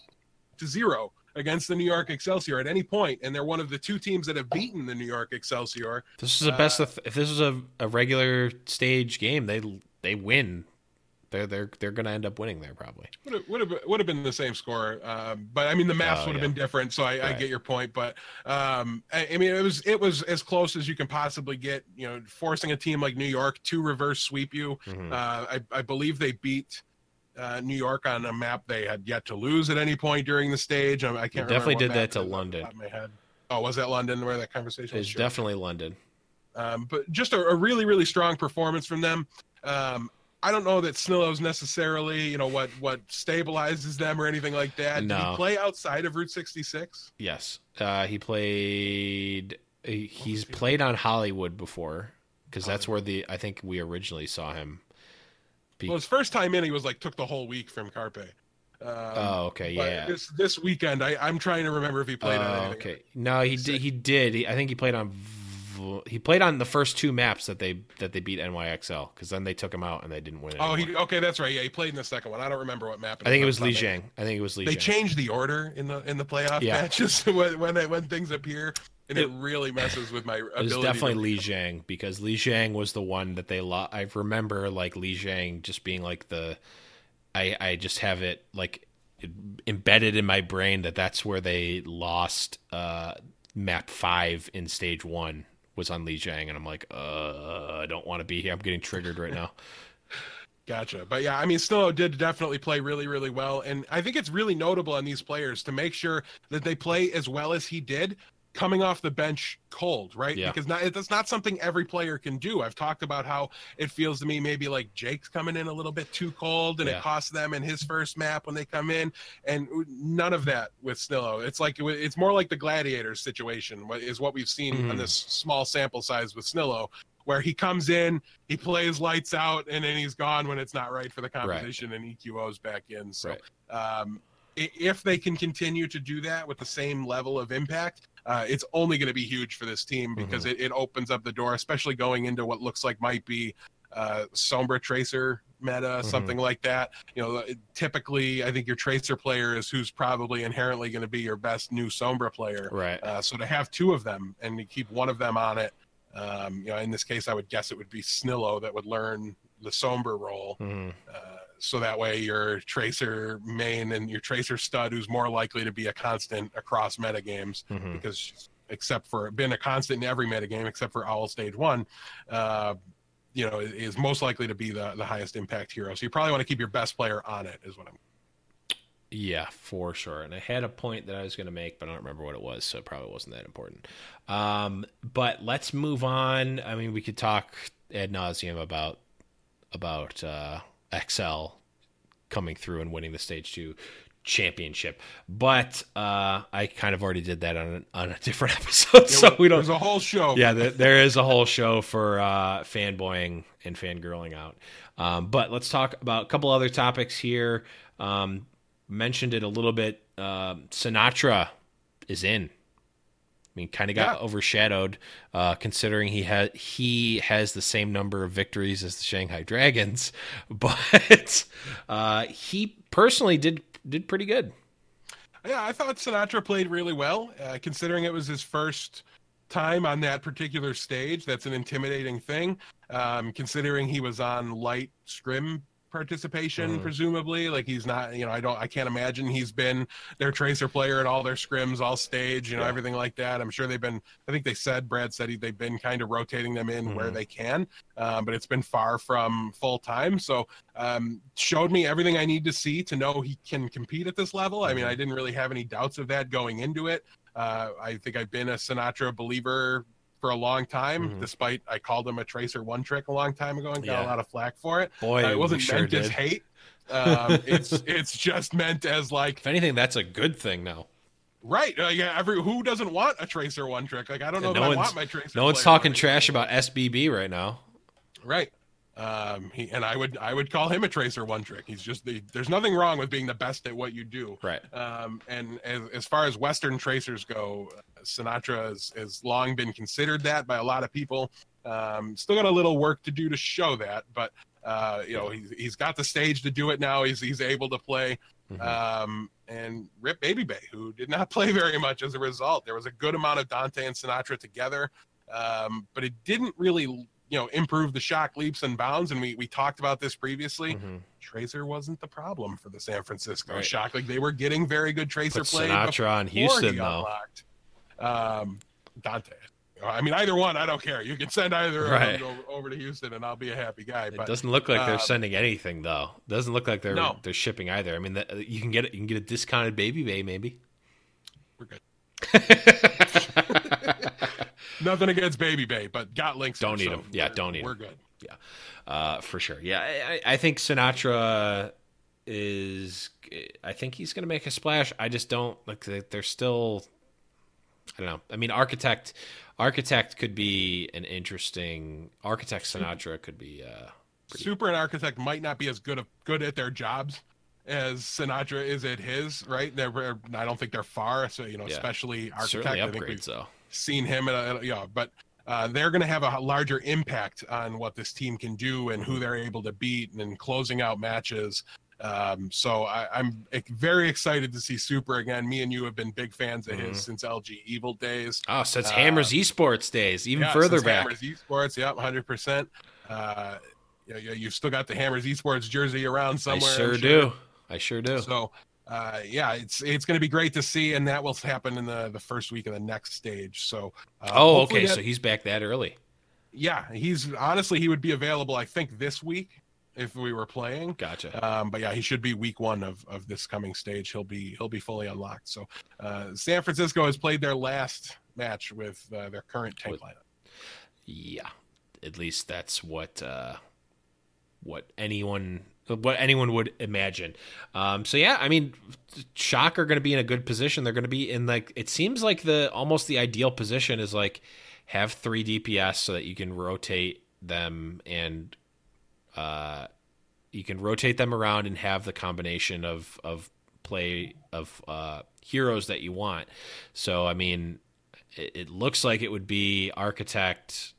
0 against the New York Excelsior at any point, and they're one of the two teams that have beaten the New York Excelsior. This is the best. If this is a regular stage game, they win. They're going to end up winning there probably. Would have been the same score, but I mean the maths would have been different. So I get your point, but I mean it was as close as you can possibly get. Forcing a team like New York to reverse sweep you. I believe they beat New York on a map they had yet to lose at any point during the stage. I can't definitely remember did that to London. Oh, was that London where that conversation was? It's definitely London. But just a really, really strong performance from them. I don't know that Snillo's necessarily, what stabilizes them or anything like that. No. Did he play outside of Route 66? Yes. He played. He's played on Hollywood before, because that's where I think we originally saw him. Well, his first time in, he was took the whole week from Carpe. Okay, yeah. This weekend, I'm trying to remember if he played on anything. Okay, no, he did. He did. I think he played on. He played on the first two maps that they beat NYXL, because then they took him out and they didn't win. Okay, that's right. Yeah, he played in the second one. I don't remember what map. I think it was Lijiang. They changed the order in the playoff matches when things appear, and it really messes with my ability. It was definitely Lijiang, because Lijiang was the one that they lost. I remember Lijiang just being I just have it embedded in my brain that's where they lost map 5 in stage 1. Was on Lijiang, and I'm I don't want to be here. I'm getting triggered right now. Gotcha. But yeah, I mean, Snillo did definitely play really, really well. And I think it's really notable on these players to make sure that they play as well as he did coming off the bench cold, right? Yeah. Because that's not something every player can do. I've talked about how it feels to me maybe like Jake's coming in a little bit too cold, and it costs them in his first map when they come in, and none of that with Snillo. It's more like the Gladiators situation is what we've seen on this small sample size with Snillo, where he comes in, he plays lights out, and then he's gone when it's not right for the competition, and EQO's back in. So if they can continue to do that with the same level of impact, it's only going to be huge for this team, because it opens up the door, especially going into what looks like might be Sombra Tracer meta, something like that. Typically, I think your Tracer player is who's probably inherently going to be your best new Sombra player. Right. So to have two of them and to keep one of them on it, in this case, I would guess it would be Snillo that would learn the Sombra role. So that way your Tracer main and your Tracer stud, who's more likely to be a constant across metagames, because except for been a constant in every metagame except for Owl Stage 1, is most likely to be the highest impact hero. So you probably want to keep your best player on it, is what I'm. Yeah, for sure. And I had a point that I was going to make, but I don't remember what it was, so it probably wasn't that important. But let's move on. I mean, we could talk ad nauseum about XL coming through and winning the Stage 2 championship, but I kind of already did that on a different episode, so we don't. There's a whole show. Yeah, there is a whole show for fanboying and fangirling out. But let's talk about a couple other topics here. Mentioned it a little bit. Sinatraa is in. I mean, kind of got overshadowed, considering he has the same number of victories as the Shanghai Dragons, but he personally did pretty good. Yeah, I thought Sinatraa played really well, considering it was his first time on that particular stage. That's an intimidating thing, considering he was on light scrim participation, presumably. Like, he's not, I can't imagine he's been their tracer player at all their scrims, all stage, everything like that. I'm sure Brad said they've been kind of rotating them in where they can, but it's been far from full time. So showed me everything I need to see to know he can compete at this level. I mean, I didn't really have any doubts of that going into it. I think I've been a Sinatraa believer for a long time, despite I called him a tracer one trick a long time ago and got a lot of flack for it. Boy, it wasn't meant as hate. It's just meant as, like, if anything, that's a good thing now. Right. Who doesn't want a tracer one trick? Like, I don't know that I want my tracer. No one's talking trash about SBB right now. Right. I would call him a tracer one trick. He's just there's nothing wrong with being the best at what you do. Right. And as far as Western tracers go, Sinatraa has long been considered that by a lot of people. Still got a little work to do to show that, but he's got the stage to do it now. He's able to play. And Rip Baby Bay, who did not play very much as a result. There was a good amount of Dante and Sinatraa together, but it didn't really improve the shock leaps and bounds. And we talked about this previously. Tracer wasn't the problem for the San Francisco Shock. Like, they were getting very good tracer play. Sinatraa on Houston, though. Dante. I mean, either one, I don't care. You can send either of them over to Houston, and I'll be a happy guy. But it doesn't look like they're sending anything, though. It doesn't look like they're shipping either. I mean, you can get a discounted Baby Bay, maybe. We're good. Nothing against Baby Bay, but got links. Don't need them. Yeah, don't need them. We're good. Yeah, for sure. Yeah, I think Sinatraa is. I think he's going to make a splash. I just don't like. They're still. I don't know. I mean, Architect could be an interesting. Architect Sinatraa could be. Super and Architect might not be as good at their jobs as Sinatraa is at his. Right? I don't think they're far. So especially Architect. Certainly upgrades, I think we've though. Seen him but they're going to have a larger impact on what this team can do and who they're able to beat and closing out matches. So I'm very excited to see Super again. Me and you have been big fans of his since LG Evil days. Oh, since Hammers Esports days, even further back. Hammers Esports, 100%. You've still got the Hammers Esports jersey around somewhere. I sure do. So, it's going to be great to see, and that will happen in the first week of the next stage. So, okay, so he's back that early. Yeah, he would be available, I think, this week if we were playing. Gotcha. But yeah, he should be week one of this coming stage. He'll be fully unlocked. So, San Francisco has played their last match with their current tank lineup. Yeah, at least that's what anyone would imagine. So yeah, I mean, Shock are going to be in a good position. They're going to be in, like, it seems like almost the ideal position is like have 3 DPS so that you can rotate them and you can rotate them around and have the combination of play of heroes that you want. So I mean, it looks like it would be Architect,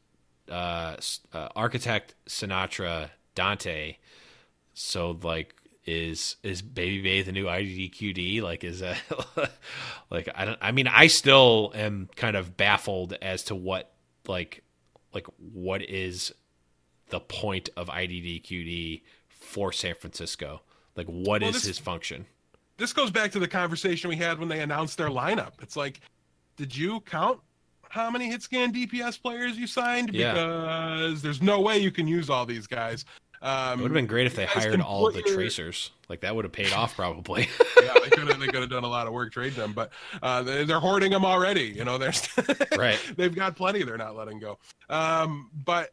Sinatraa, Dante. So, like, is Baby Bay the new IDDQD? Like, is that like, I still am kind of baffled as to what is the point of IDDQD for San Francisco? Like, what is his function? This goes back to the conversation we had when they announced their lineup. It's like, did you count how many hit scan DPS players you signed Yeah. because there's no way you can use all these guys. It would have been great if they you guys hired can all of put the your- tracers. Like that would have paid off probably. Yeah, they could have done a lot of work trading them, but they're hoarding them already. You know, there's Right. They've got plenty. They're not letting go. But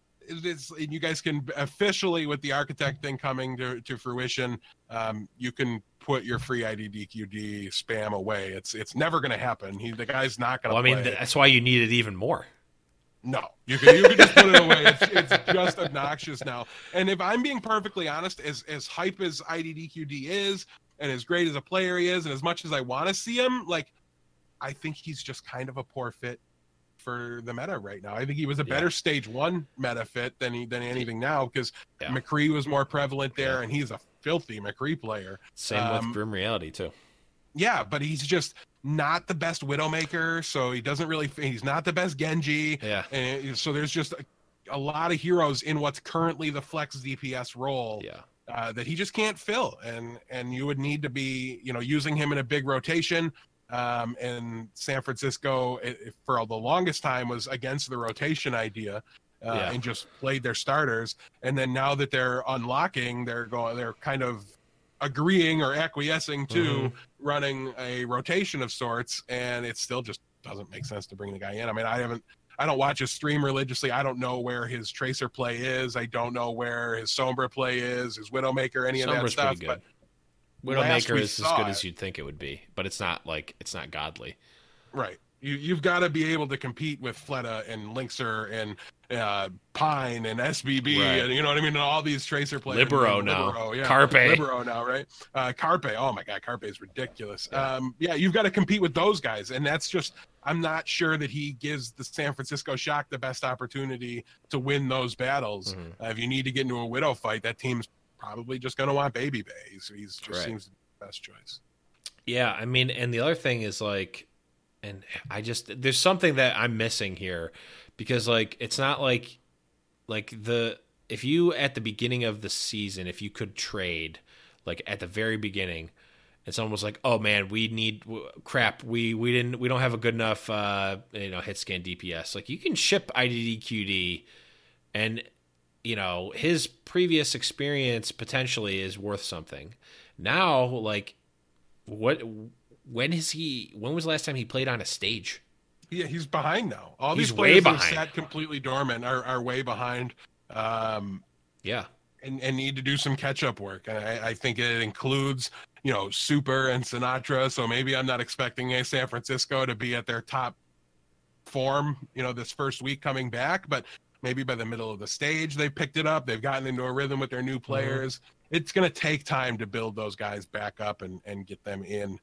you guys can officially, with the architect thing coming to fruition, you can put your free IDDQD spam away. It's never going to happen. The guy's not going to. Well, I mean, play. that's why you need it even more. No, you can just put it away. It's just obnoxious now. And if I'm being perfectly honest, as hype as IDDQD is, and as great as a player he is, and as much as I want to see him, like, I think he's just kind of a poor fit for the meta right now. I think he was a better stage 1 meta fit than anything now, because McCree was more prevalent there, and he's a filthy McCree player. Same with Grim Reality too. Yeah, but he's just not the best Widowmaker, so he's not the best Genji. Yeah. And so there's just a lot of heroes in what's currently the flex DPS role that he just can't fill. And you would need to be, using him in a big rotation. And San Francisco, for the longest time, was against the rotation idea. And just played their starters. And then now that they're unlocking, they're kind of agreeing or acquiescing to running a rotation of sorts, and it still just doesn't make sense to bring the guy in. I mean, I don't watch his stream religiously. I don't know where his Tracer play is. I don't know where his Sombra play is, his Widowmaker, any of that stuff. But Widowmaker is as good as you'd think it would be, but it's not godly. Right. You've got to be able to compete with Fleta and Linkser and Pine and SBB, and you know what I mean, and all these Tracer players. Libero now, Carpe. Libero now, right? Carpe. Oh my God, Carpe is ridiculous. You've got to compete with those guys, and that's just. I'm not sure that he gives the San Francisco Shock the best opportunity to win those battles. If you need to get into a Widow fight, that team's probably just going to want Baby Bay. He's just seems the best choice. Yeah, I mean, and the other thing is like. And there's something that I'm missing here, because like it's not like if you at the beginning of the season, if you could trade like at the very beginning, and someone was like, oh man, we don't have a good enough hit scan DPS, like you can ship IDDQD, and his previous experience potentially is worth something. Now, like when was the last time he played on a stage? Yeah, he's behind now. All he's these players way that behind. are sat completely dormant are way behind. And need to do some catch-up work. And I think it includes, Super and Sinatra. So maybe I'm not expecting a San Francisco to be at their top form, this first week coming back. But maybe by the middle of the stage, they've picked it up. They've gotten into a rhythm with their new players. It's going to take time to build those guys back up and get them in.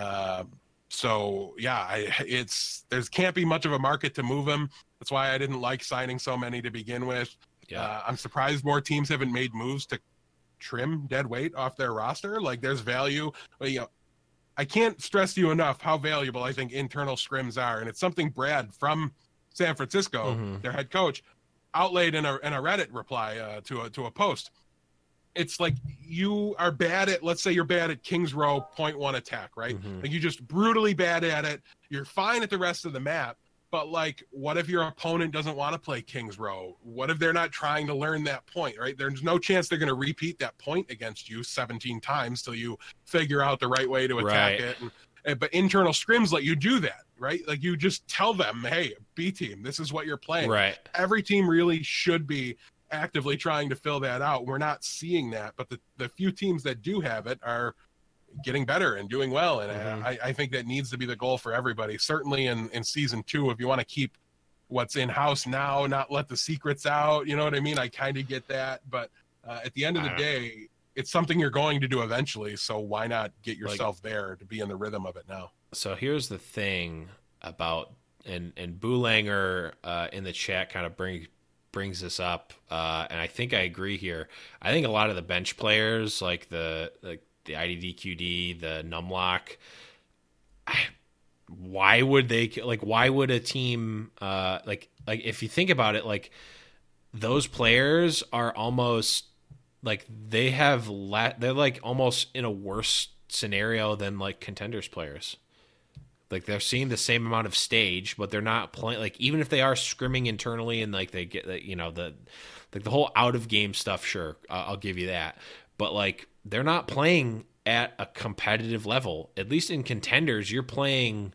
There can't be much of a market to move him. That's why I didn't like signing so many to begin with. I'm surprised more teams haven't made moves to trim dead weight off their roster. Like there's value. I can't stress to you enough how valuable I think internal scrims are, and it's something Brad from San Francisco, their head coach, outlaid in a Reddit reply to a post. It's like you are bad at, let's say you're bad at Kings Row .1 attack, right? Like you just brutally bad at it. You're fine at the rest of the map, but like, what if your opponent doesn't want to play Kings Row? What if they're not trying to learn that point, right? There's no chance they're going to repeat that point against you 17 times till you figure out the right way to attack it. But internal scrims let you do that, right? Like you just tell them, hey, B team, this is what you're playing. Right. Every team really should be actively trying to fill that out. We're not seeing that, but the few teams that do have it are getting better and doing well, and I think that needs to be the goal for everybody, certainly in season 2. If you want to keep what's in house now, not let the secrets out, you know what I mean? I kind of get that, but at the end of the day, it's something you're going to do eventually, so why not get yourself there to be in the rhythm of it now? So here's the thing about, and Boolanger in the chat kind of brings this up, and I think I agree here. I think a lot of the bench players, like the IDDQD, the Numlock, why would a team like if you think about it, like those players are almost like they're like almost in a worse scenario than like contenders players. Like they're seeing the same amount of stage, but they're not playing. Like even if they are scrimming internally and like they get the whole out of game stuff. Sure, I'll give you that. But like they're not playing at a competitive level. At least in Contenders, you're playing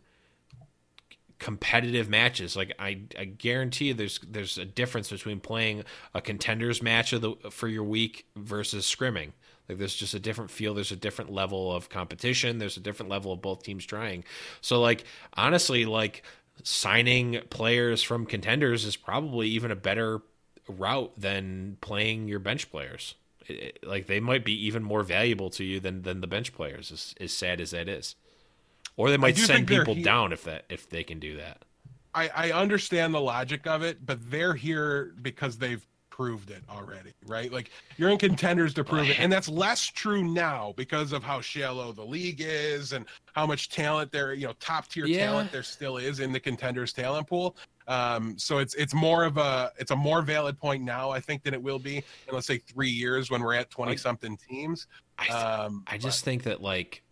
competitive matches. Like I guarantee you there's a difference between playing a Contenders match for your week versus scrimming. Like there's just a different feel. There's a different level of competition. There's a different level of both teams trying. So like, honestly, like signing players from Contenders is probably even a better route than playing your bench players. Like they might be even more valuable to you than the bench players, as sad as that is. Or they might send people down if they can do that. I understand the logic of it, but they're here because they've proved it already, right? Like you're in Contenders to prove it, and that's less true now because of how shallow the league is and how much talent there, top tier talent there still is in the Contenders talent pool. So it's a more valid point now, I think, than it will be in, let's say, 3 years when we're at 20 something teams. I just think that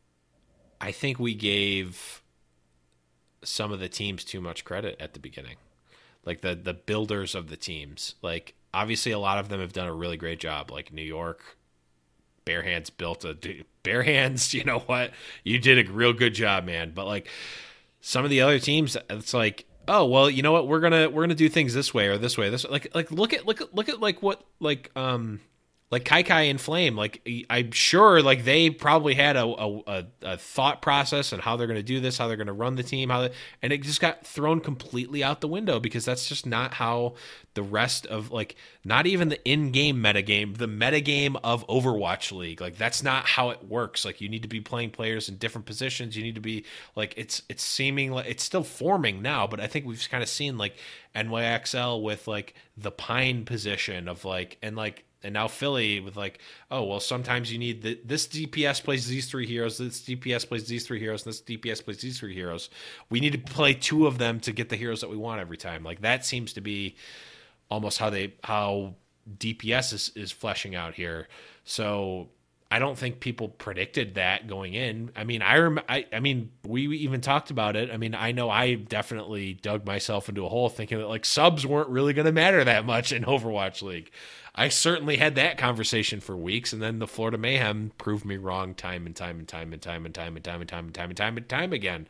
I think we gave some of the teams too much credit at the beginning, like the builders of the teams. Like obviously a lot of them have done a really great job, like New York. Bare Hands Bare Hands, you know what? You did a real good job, man. But like some of the other teams, it's like, oh well, you know what? We're gonna do things this way or this way. This like look at like what like Kai Kai and Flame. Like I'm sure like they probably had a thought process on how they're gonna do this, how they're gonna run the team, and it just got thrown completely out the window because that's just not how the rest of like not even the in-game metagame, the metagame of Overwatch League, like that's not how it works. Like you need to be playing players in different positions. You need to be like it's seeming like it's still forming now, but I think we've kind of seen like NYXL with like the Pine position of like and now Philly with like, oh, well, sometimes you need this DPS plays these 3 heroes, this DPS plays these 3 heroes, and this DPS plays these 3 heroes. We need to play 2 of them to get the heroes that we want every time. Like that seems to be almost how DPS is fleshing out here. So I don't think people predicted that going in. I mean, I mean, we even talked about it. I mean, I know I definitely dug myself into a hole thinking that like subs weren't really going to matter that much in Overwatch League. I certainly had that conversation for weeks, and then the Florida Mayhem proved me wrong time and time again.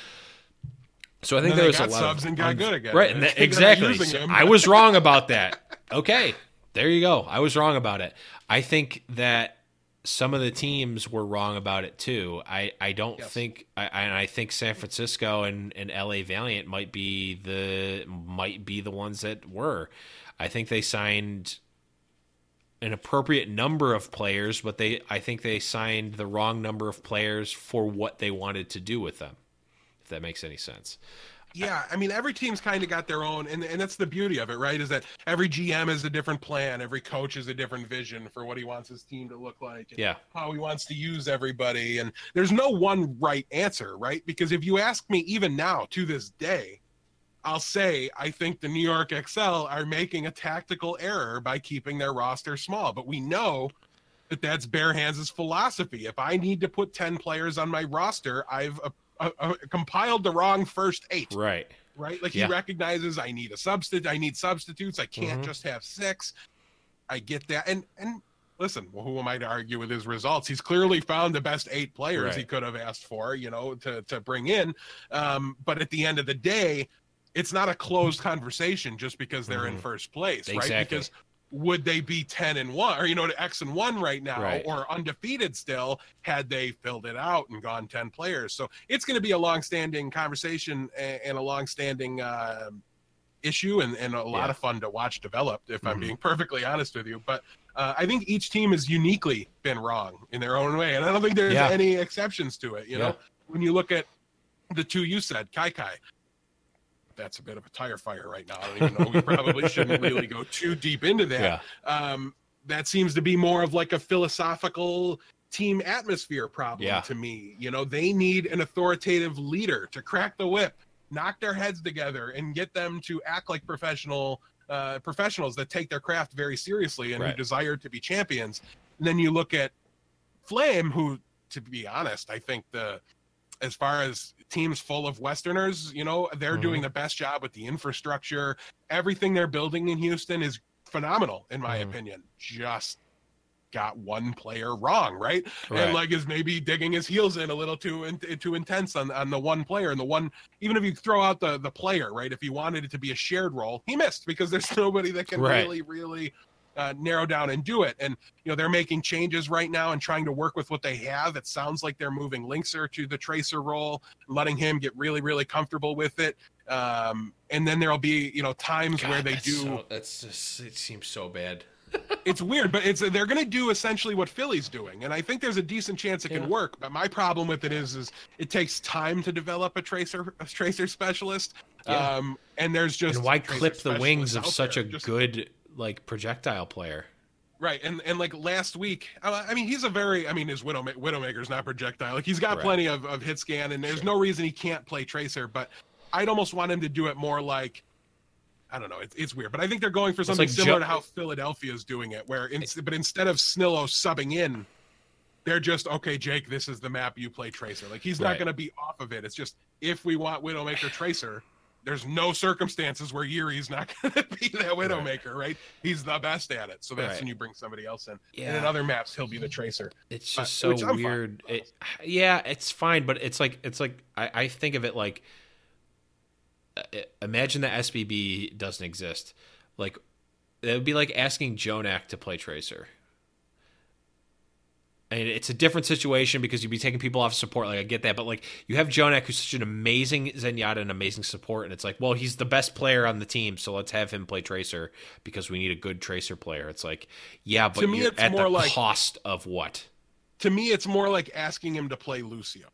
So I think there was a lot subs and got good again. Right, exactly. So I was wrong about that. Okay, there you go. I was wrong about it. I think that some of the teams were wrong about it too. I don't think I think San Francisco and LA Valiant might be the ones that were. I think they signed an appropriate number of players, but I think they signed the wrong number of players for what they wanted to do with them, if that makes any sense. Yeah, I mean, every team's kind of got their own, and that's the beauty of it, right? Is that every GM has a different plan, every coach has a different vision for what he wants his team to look like, and how he wants to use everybody, and there's no one right answer, right? Because if you ask me even now, to this day, I'll say I think the New York XL are making a tactical error by keeping their roster small, but we know that that's Bare Hands' philosophy. If I need to put 10 players on my roster, I've compiled the wrong first 8. Right. Like he recognizes I need I need substitutes. I can't just have 6. I get that. And listen, well, who am I to argue with his results? He's clearly found the best 8 players he could have asked for, to bring in. But at the end of the day, it's not a closed conversation just because they're in first place, right? Because would they be 10-1 or to X-1 right now or undefeated still had they filled it out and gone 10 players? So it's going to be a long-standing conversation and a long-standing issue and a lot of fun to watch develop, if I'm being perfectly honest with you. But I think each team has uniquely been wrong in their own way, and I don't think there's any exceptions to it. You know, when you look at the 2 you said, Kai Kai, that's a bit of a tire fire right now. I don't even know. We probably shouldn't really go too deep into that. That seems to be more of like a philosophical team atmosphere problem to me. They need an authoritative leader to crack the whip, knock their heads together, and get them to act like professionals that take their craft very seriously and who desire to be champions. And then you look at Flame, who, to be honest, I think the as far as teams full of Westerners, you know, they're Mm-hmm. doing the best job with the infrastructure. Everything they're building in Houston is phenomenal, in Mm-hmm. my opinion. Just got one player wrong, right? Right. And like is maybe digging his heels in a little too intense on the one player, and the one, even if you throw out the player, right? If you wanted it to be a shared role, he missed because there's nobody that can Right. really narrow down and do it. And you know, they're making changes right now and trying to work with what they have. It sounds like they're moving Linkser to the tracer role, letting him get really comfortable with it. And then there'll be, you know, times God, where they that's do. that's just, it seems so bad. It's weird, but they're going to do essentially what Philly's doing, and I think there's a decent chance it Yeah. can work. But my problem with it is it takes time to develop a tracer specialist. Yeah. And there's just And why tracer clip the wings specialists of out such there. a Just- good like projectile player? right? And like last week, I mean, he's a very, I mean, his Widowmaker's not projectile. Like he's got Right. plenty of hit scan, and there's no reason he can't play tracer. But I'd almost want him to do it more like. I don't know. It's weird, but I think they're going for something like similar Joe- to how Philadelphia is doing it, where but instead of Snillo subbing in, they're just, okay, Jake, this is the map, you play Tracer. Like he's Right. not going to be off of it. It's just if we want Widowmaker Tracer, there's no circumstances where Yuri's not going to be that Widowmaker, right? He's the best at it, so that's Right. when you bring somebody else in. Yeah. And in other maps, he'll be the Tracer. It's just so which I'm fine weird. with. Yeah, it's fine, but it's like I think of it like imagine that SBB doesn't exist. Like it would be like asking Jonak to play Tracer. And it's a different situation because you'd be taking people off support. Like I get that, but like you have Jonak, who's such an amazing Zenyatta and amazing support, and it's like, well, he's the best player on the team, so let's have him play Tracer because we need a good Tracer player. It's like, yeah, but To me, you're it's at more the like- cost of what? To me, it's more like asking him to play Lucio.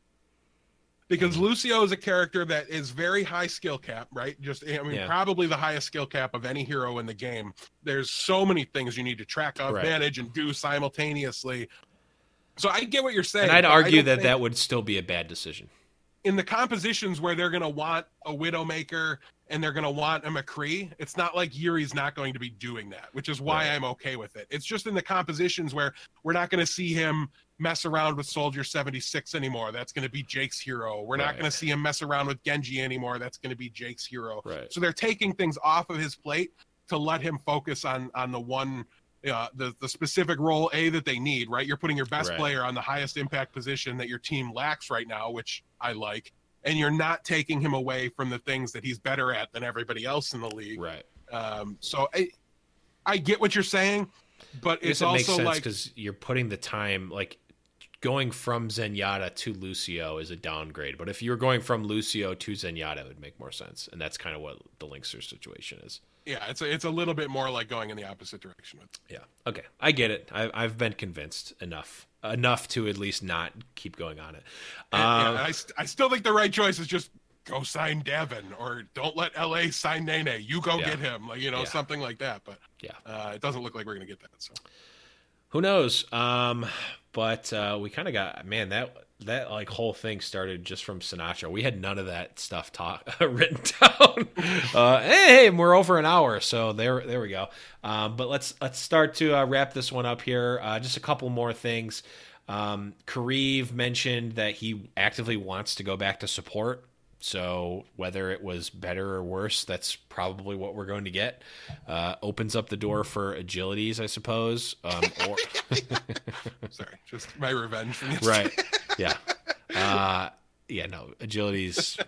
Because Lucio is a character that is very high skill cap, right? Just, I mean, Yeah. probably the highest skill cap of any hero in the game. There's so many things you need to track of, Right. manage, and do simultaneously. So I get what you're saying. And I'd but I argue don't that think that would still be a bad decision. in the compositions where they're going to want a Widowmaker and they're going to want a McCree, it's not like Yuri's not going to be doing that, which is why Right. I'm okay with it. It's just in the compositions where we're not going to see him mess around with Soldier 76 anymore. That's going to be Jake's hero. We're not Right. going to see him mess around with Genji anymore. That's going to be Jake's hero. Right. So they're taking things off of his plate to let him focus on the one the specific role that they need, right? You're putting your best Right. player on the highest impact position that your team lacks right now, which I like, and you're not taking him away from the things that he's better at than everybody else in the league. Right. So I get what you're saying, but It's it's it makes also sense like because you're putting the time, like going from Zenyatta to Lucio is a downgrade. But if you're going from Lucio to Zenyatta, it would make more sense. And that's kind of what the Linkser situation is. yeah, it's a little bit more like going in the opposite direction with Yeah. Okay. I get it. I've been convinced enough to at least not keep going on it. And I still think the right choice is just go sign Davin, or don't let LA sign Nene. You go Yeah. get him, like Yeah. something like that. But Yeah. it doesn't look like we're gonna get that. So Who knows? But we kind of got, man, that like whole thing started just from Sinatra. We had none of that stuff written down. Hey, we're over an hour, so there we go. But let's start to wrap this one up here. Just a couple more things. Kareev mentioned that he actively wants to go back to support. So whether it was better or worse, that's probably what we're going to get. Opens up the door for agilities, I suppose. Or sorry, just my revenge from yesterday. right, yeah, no agilities.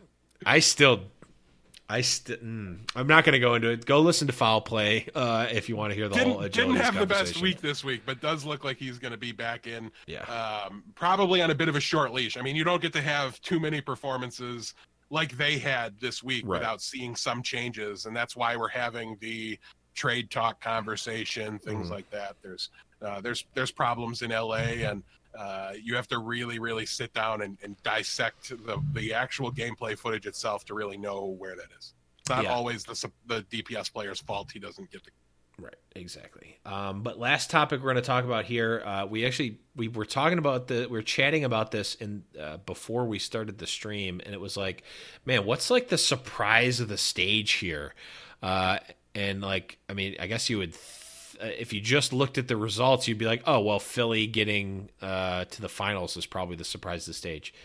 I'm not going to go into it. Go listen to Foul Play if you want to hear the whole agilities Didn't have the best conversation. week this week, but does look like he's going to be back in. Yeah. Probably on a bit of a short leash. I mean, you don't get to have too many performances like they had this week Right. without seeing some changes, and that's why we're having the trade talk conversation, things Mm-hmm. like that. There's problems in LA, and you have to really sit down and dissect the actual gameplay footage itself to really know where that is. It's not Yeah. always the DPS player's fault he doesn't get the. Right, exactly. But last topic we're going to talk about here, we were talking about we were chatting about this in before we started the stream, and it was like, man, what's like the surprise of the stage here? And like, I mean, I guess you would, if you just looked at the results, you'd be like, oh well, Philly getting to the finals is probably the surprise of the stage.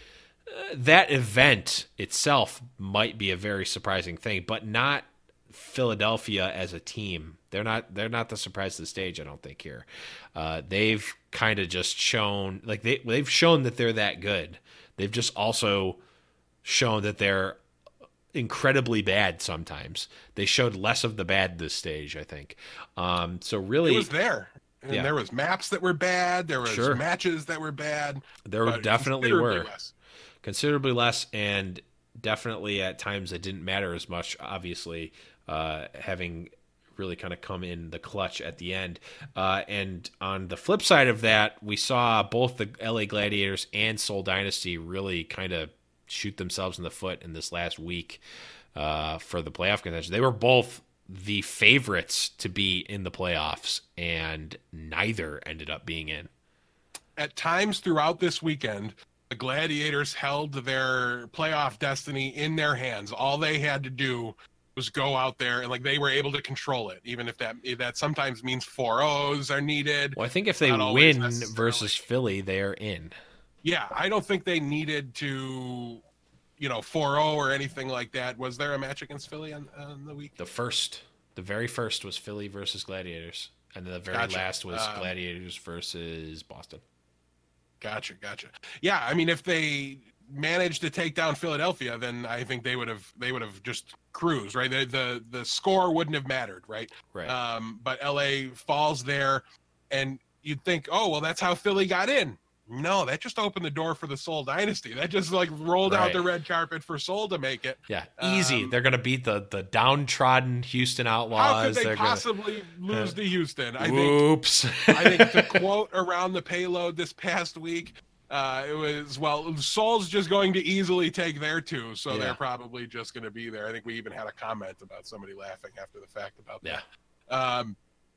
that event itself might be a very surprising thing, but not Philadelphia as a team. They're not the surprise of the stage, I don't think here. They've kind of just shown like they've shown that they're that good. They've just also shown that they're incredibly bad sometimes. They showed less of the bad this stage, I think. So really it was there. And there was maps that were bad. There was matches that were bad. There definitely were. Considerably less, and definitely at times it didn't matter as much, obviously, having really kind of come in the clutch at the end. And on the flip side of that, we saw both the LA Gladiators and Seoul Dynasty really kind of shoot themselves in the foot in this last week for the playoff contention. They were both the favorites to be in the playoffs, and neither ended up being in. At times throughout this weekend, the Gladiators held their playoff destiny in their hands. All they had to do was go out there and they were able to control it, even if that sometimes means 4-0s are needed. Well, I think if they win versus Philly, they're in. Yeah, I don't think they needed to, 4-0 or anything like that. Was there a match against Philly on the week? The very first was Philly versus Gladiators, and the very last was Gladiators versus Boston. Gotcha. Yeah, I mean, if they managed to take down Philadelphia, then I think they would have just cruised, right? The score wouldn't have mattered, right? Right. But LA falls there, and you'd think, oh well, that's how Philly got in. No, that just opened the door for the Seoul Dynasty. That just rolled out the red carpet for Seoul to make it. Yeah, easy. They're going to beat the downtrodden Houston Outlaws. How could they possibly lose to Houston? Oops. I think to quote Around the Payload this past week, it was, Seoul's just going to easily take their two, so they're probably just going to be there. I think we even had a comment about somebody laughing after the fact about that. Yeah.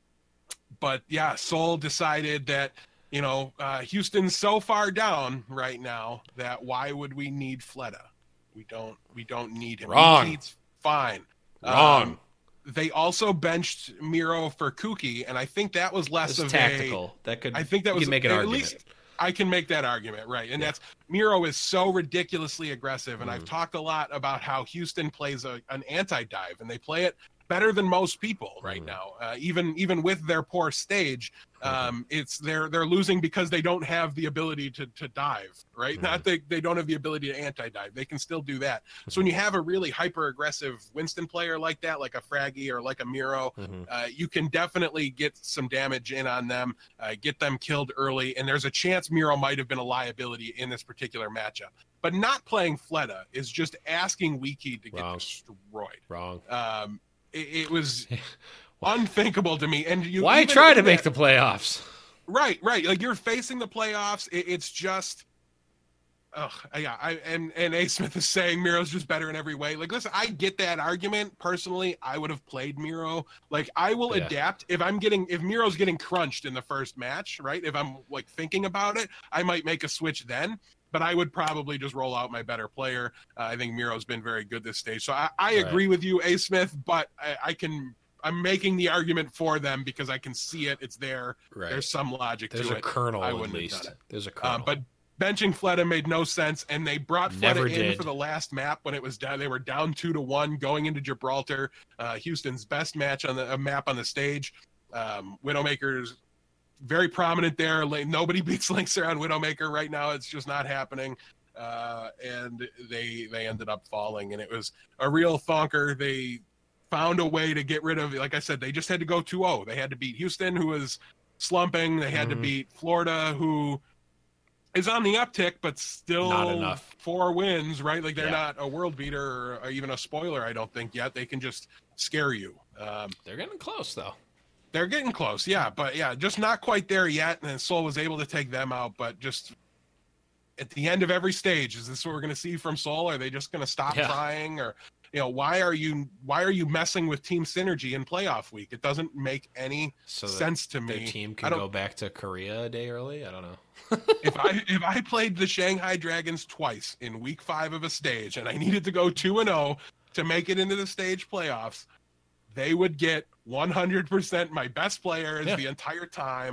But yeah, Seoul decided that, Houston's so far down right now that why would we need Fleta? We don't need him. Wrong. He's fine. Wrong. They also benched Miro for Kuki, and I think that was less of tactical. I think that was, you can make an argument. Least I can make that argument, right? And that's Miro is so ridiculously aggressive, and I've talked a lot about how Houston plays an anti-dive, and they play it better than most people right now. Even with their poor stage, they're losing because they don't have the ability to dive, right? Not that they don't have the ability to anti-dive. They can still do that. So when you have a really hyper-aggressive Winston player like that, like a Fraggy or like a Miro, you can definitely get some damage in on them, get them killed early, and there's a chance Miro might have been a liability in this particular matchup. But not playing Fleta is just asking Wiki to get destroyed. Wrong. It was unthinkable to me. And why try to make the playoffs? Right. You're facing the playoffs. It's just, and A. Smith is saying Miro's just better in every way. Listen, I get that argument. Personally, I would have played Miro. I will adapt if Miro's getting crunched in the first match, right? If I'm thinking about it, I might make a switch then. But I would probably just roll out my better player. I think Miro's been very good this stage. So I agree with you, A. Smith, but I'm making the argument for them because I can see it. It's there. Right. There's some logic to it. There's a kernel, at least. There's a kernel. But benching Fleta made no sense, and they brought Fleta in for the last map when it was down. They were down 2-1 going into Gibraltar. Houston's best match on the map on the stage. Widowmaker's very prominent there. Nobody beats Linkser on Widowmaker right now. It's just not happening. And they ended up falling, and it was a real thonker. They found a way to get rid of, like I said, they just had to go 2-0. They had to beat Houston, who was slumping. They had to beat Florida, who is on the uptick, but still not enough. 4 wins, right? They're not a world beater or even a spoiler, I don't think, yet. They can just scare you. They're getting close, though. They're getting close, but just not quite there yet. And then Seoul was able to take them out, but just at the end of every stage, is this what we're going to see from Seoul? Are they just going to stop trying, or why are you messing with team synergy in playoff week? It doesn't make any sense to me. Their team can go back to Korea a day early. I don't know. if I played the Shanghai Dragons twice in week 5 of a stage, and I needed to go 2-0 to make it into the stage playoffs, they would get 100% my best players the entire time,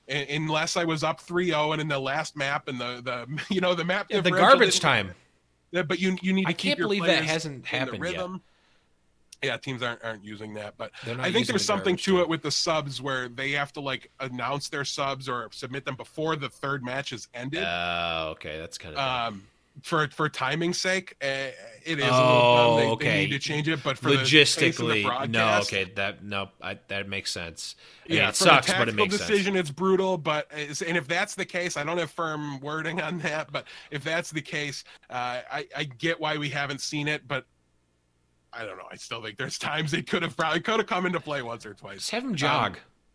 unless I was up 3-0 and in the last map and the the map the differential garbage didn't- time. Yeah, but you need to I keep can't your believe that players hasn't in the happened yet. rhythm. Yeah, teams aren't using that, but They're not I think using there's the something garbage to time. it with the subs where they have to like announce their subs or submit them before the third match has ended. Okay, that's kind of For timing's sake, it is a little Oh, dumb. They okay. need to change it, but for the pace of the logistically. No, broadcast- okay, that makes sense. I mean, Yeah, it for sucks, the but it tactical makes decision, it's brutal. And if that's the case, I don't have firm wording on that. But if that's the case, I get why we haven't seen it. But I don't know. I still think there's times it could have come into play once or twice. Just have him jog.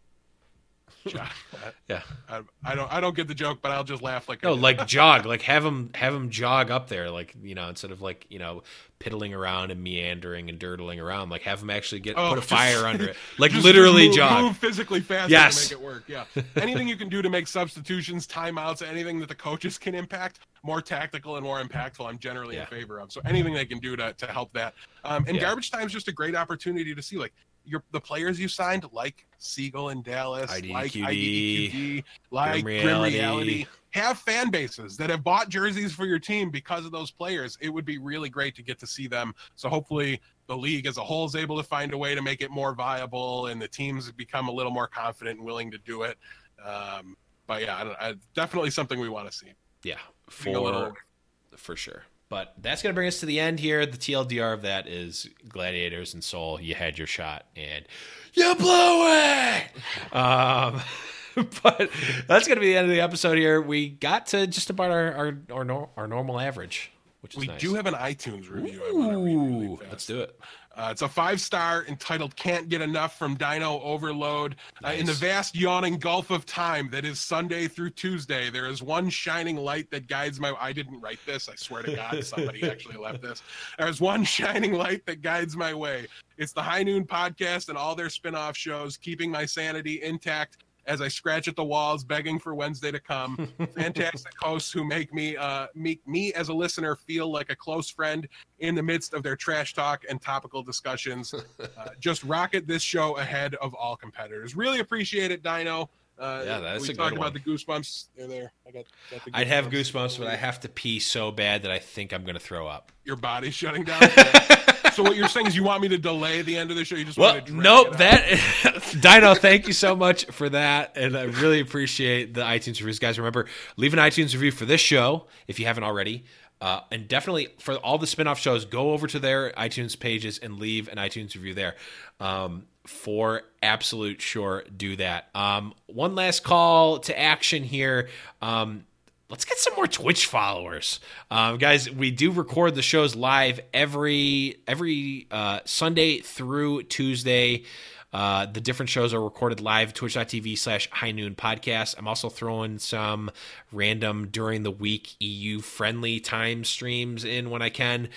Yeah. I don't get the joke, but I'll just laugh like No, I did. like jog, like have him jog up there, like instead of like piddling around and meandering and dirtling around, like have him actually put a just- fire under it, like Just literally move, jog. move physically faster Yes. to make it work. Yeah, anything you can do to make substitutions, timeouts, anything that the coaches can impact more tactical and more impactful, I'm generally in favor of. So anything they can do to help that. And garbage time is just a great opportunity to see like the players you signed, like Siegel in Dallas, like IDDQD, like Grim Reality, have fan bases that have bought jerseys for your team because of those players. It would be really great to get to see them. So hopefully the league as a whole is able to find a way to make it more viable and the teams become a little more confident and willing to do it. But yeah, definitely something we want to see. Yeah, little- for sure. But that's going to bring us to the end here. The TLDR of that is Gladiators and Soul. You had your shot, and you blew it! But that's going to be the end of the episode here. We got to just about our normal average, which is We nice. do have an iTunes review. I want to read really fast. Let's do it. It's a 5-star entitled Can't Get Enough from Dino Overload. In the Nice. vast yawning gulf of time that is Sunday through Tuesday, there is one shining light that guides my... I didn't write this. I swear to God, somebody actually left this. There's one shining light that guides my way. It's the High Noon Podcast and all their spin-off shows, keeping my sanity intact as I scratch at the walls, begging for Wednesday to come. Fantastic hosts who make me as a listener feel like a close friend in the midst of their trash talk and topical discussions. Just rocket this show ahead of all competitors. Really appreciate it, Dino. Yeah, that's we a good talked one. about the goosebumps. They're there. I got the I'd have goosebumps, but I have to pee so bad that I think I'm going to throw up. Your body's shutting down. So what you're saying is you want me to delay the end of the show? You just Well, want me to drag nope. it out? That Dino, thank you so much for that, and I really appreciate the iTunes reviews, guys. Remember, leave an iTunes review for this show if you haven't already, and definitely for all the spinoff shows, go over to their iTunes pages and leave an iTunes review there. For absolute sure, do that. One last call to action here. Let's get some more Twitch followers, guys. We do record the shows live every Sunday through Tuesday. The different shows are recorded live, twitch.tv/High Noon Podcast. I'm also throwing some random during the week EU friendly time streams in when I can.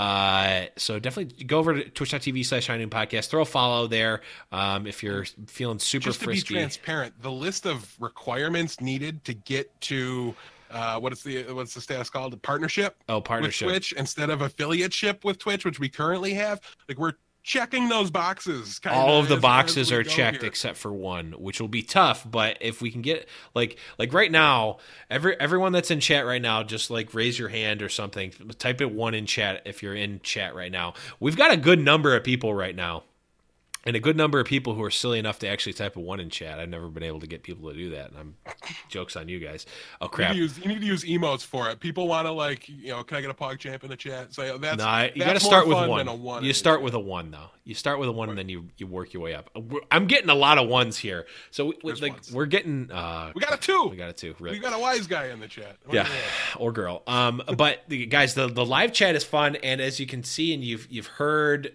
So definitely go over to twitch.tv/High Noon Podcast. Throw a follow there if you're feeling super Just to frisky. be transparent, the list of requirements needed to get to what's the status called? The partnership. Oh, partnership. With Twitch instead of affiliateship with Twitch, which we currently have. Like we're checking those boxes. All of the as far as boxes we are go checked here. except for one, which will be tough. But if we can get like right now, everyone that's in chat right now, just like raise your hand or something. Type it 1 in chat if you're in chat right now. We've got a good number of people right now. And a good number of people who are silly enough to actually type a 1 in chat. I've never been able to get people to do that. And joke's on you guys. Oh, crap. You need to use emotes for it. People want to can I get a PogChamp in the chat? So you got to start with 1. You start with a 1 though. You start with a 1 and then you work your way up. I'm getting a lot of 1s here. So we're getting. We got a 2. We got a 2. We got a wise guy in the chat. Yeah, or girl. But guys, the live chat is fun, and as you can see and you've heard,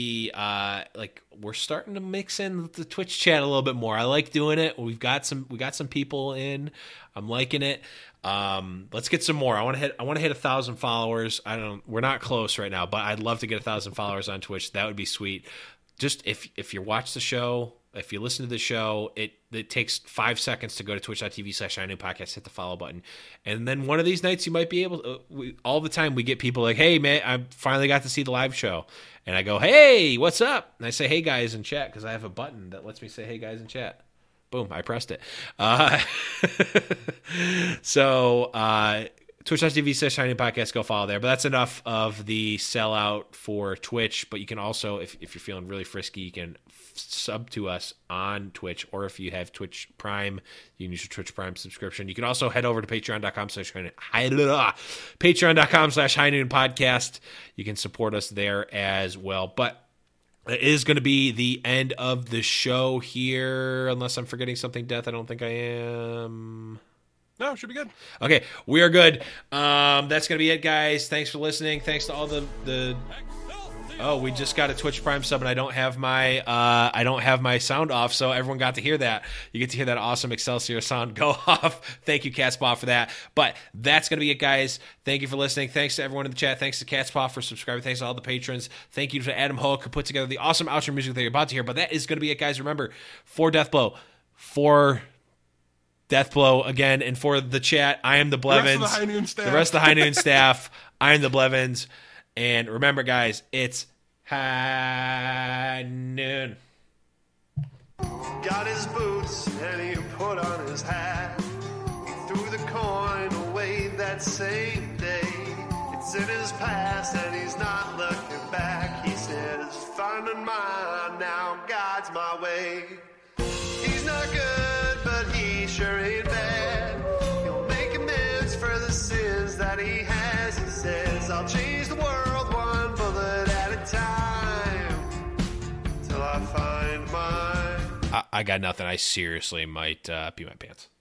we're starting to mix in the Twitch chat a little bit more. I like doing it. We got some people in. I'm liking it. Let's get some more. I want to hit 1,000 followers. We're not close right now, but I'd love to get 1,000 followers on Twitch. That would be sweet. Just if you watch the show, if you listen to the show, it takes 5 seconds to go to twitch.tv/High Noon Podcast, hit the follow button. And then one of these nights you might be able to, all the time we get people like, hey man, I finally got to see the live show. And I go, hey, what's up? And I say, hey guys in chat, because I have a button that lets me say, hey guys in chat. Boom, I pressed it. So twitch.tv/High Noon Podcast, go follow there. But that's enough of the sellout for Twitch. But you can also, if you're feeling really frisky, you can sub to us on Twitch, or if you have Twitch Prime, you can use your Twitch Prime subscription. You can also head over to patreon.com/High Noon Podcast. You can support us there as well. But it is going to be the end of the show here, unless I'm forgetting something, Death. I don't think I am. No, it should be good. Okay, we are good. That's going to be it, guys. Thanks for listening. Thanks to all the Oh, we just got a Twitch Prime sub, and I don't have my sound off, so everyone got to hear that. You get to hear that awesome Excelsior sound go off. Thank you, Catspaw, for that. But that's going to be it, guys. Thank you for listening. Thanks to everyone in the chat. Thanks to Catspaw for subscribing. Thanks to all the patrons. Thank you to Adam Hulk, who put together the awesome outro music that you're about to hear. But that is going to be it, guys. Remember, for Deathblow, again, and for the chat, I am the Blevins. The rest of the High Noon staff. The rest of the High Noon staff, I am the Blevins. And remember, guys, it's High Noon. Got his boots and he put on his hat. Threw the coin away that same day. It's in his past and he's not looking back. He says, finding mine now, God's my way. He's not good, but he sure ain't bad. He'll make amends for the sins that he has. He says, I'll change the world one bullet at a time till I find mine. I got nothing. I seriously might pee my pants.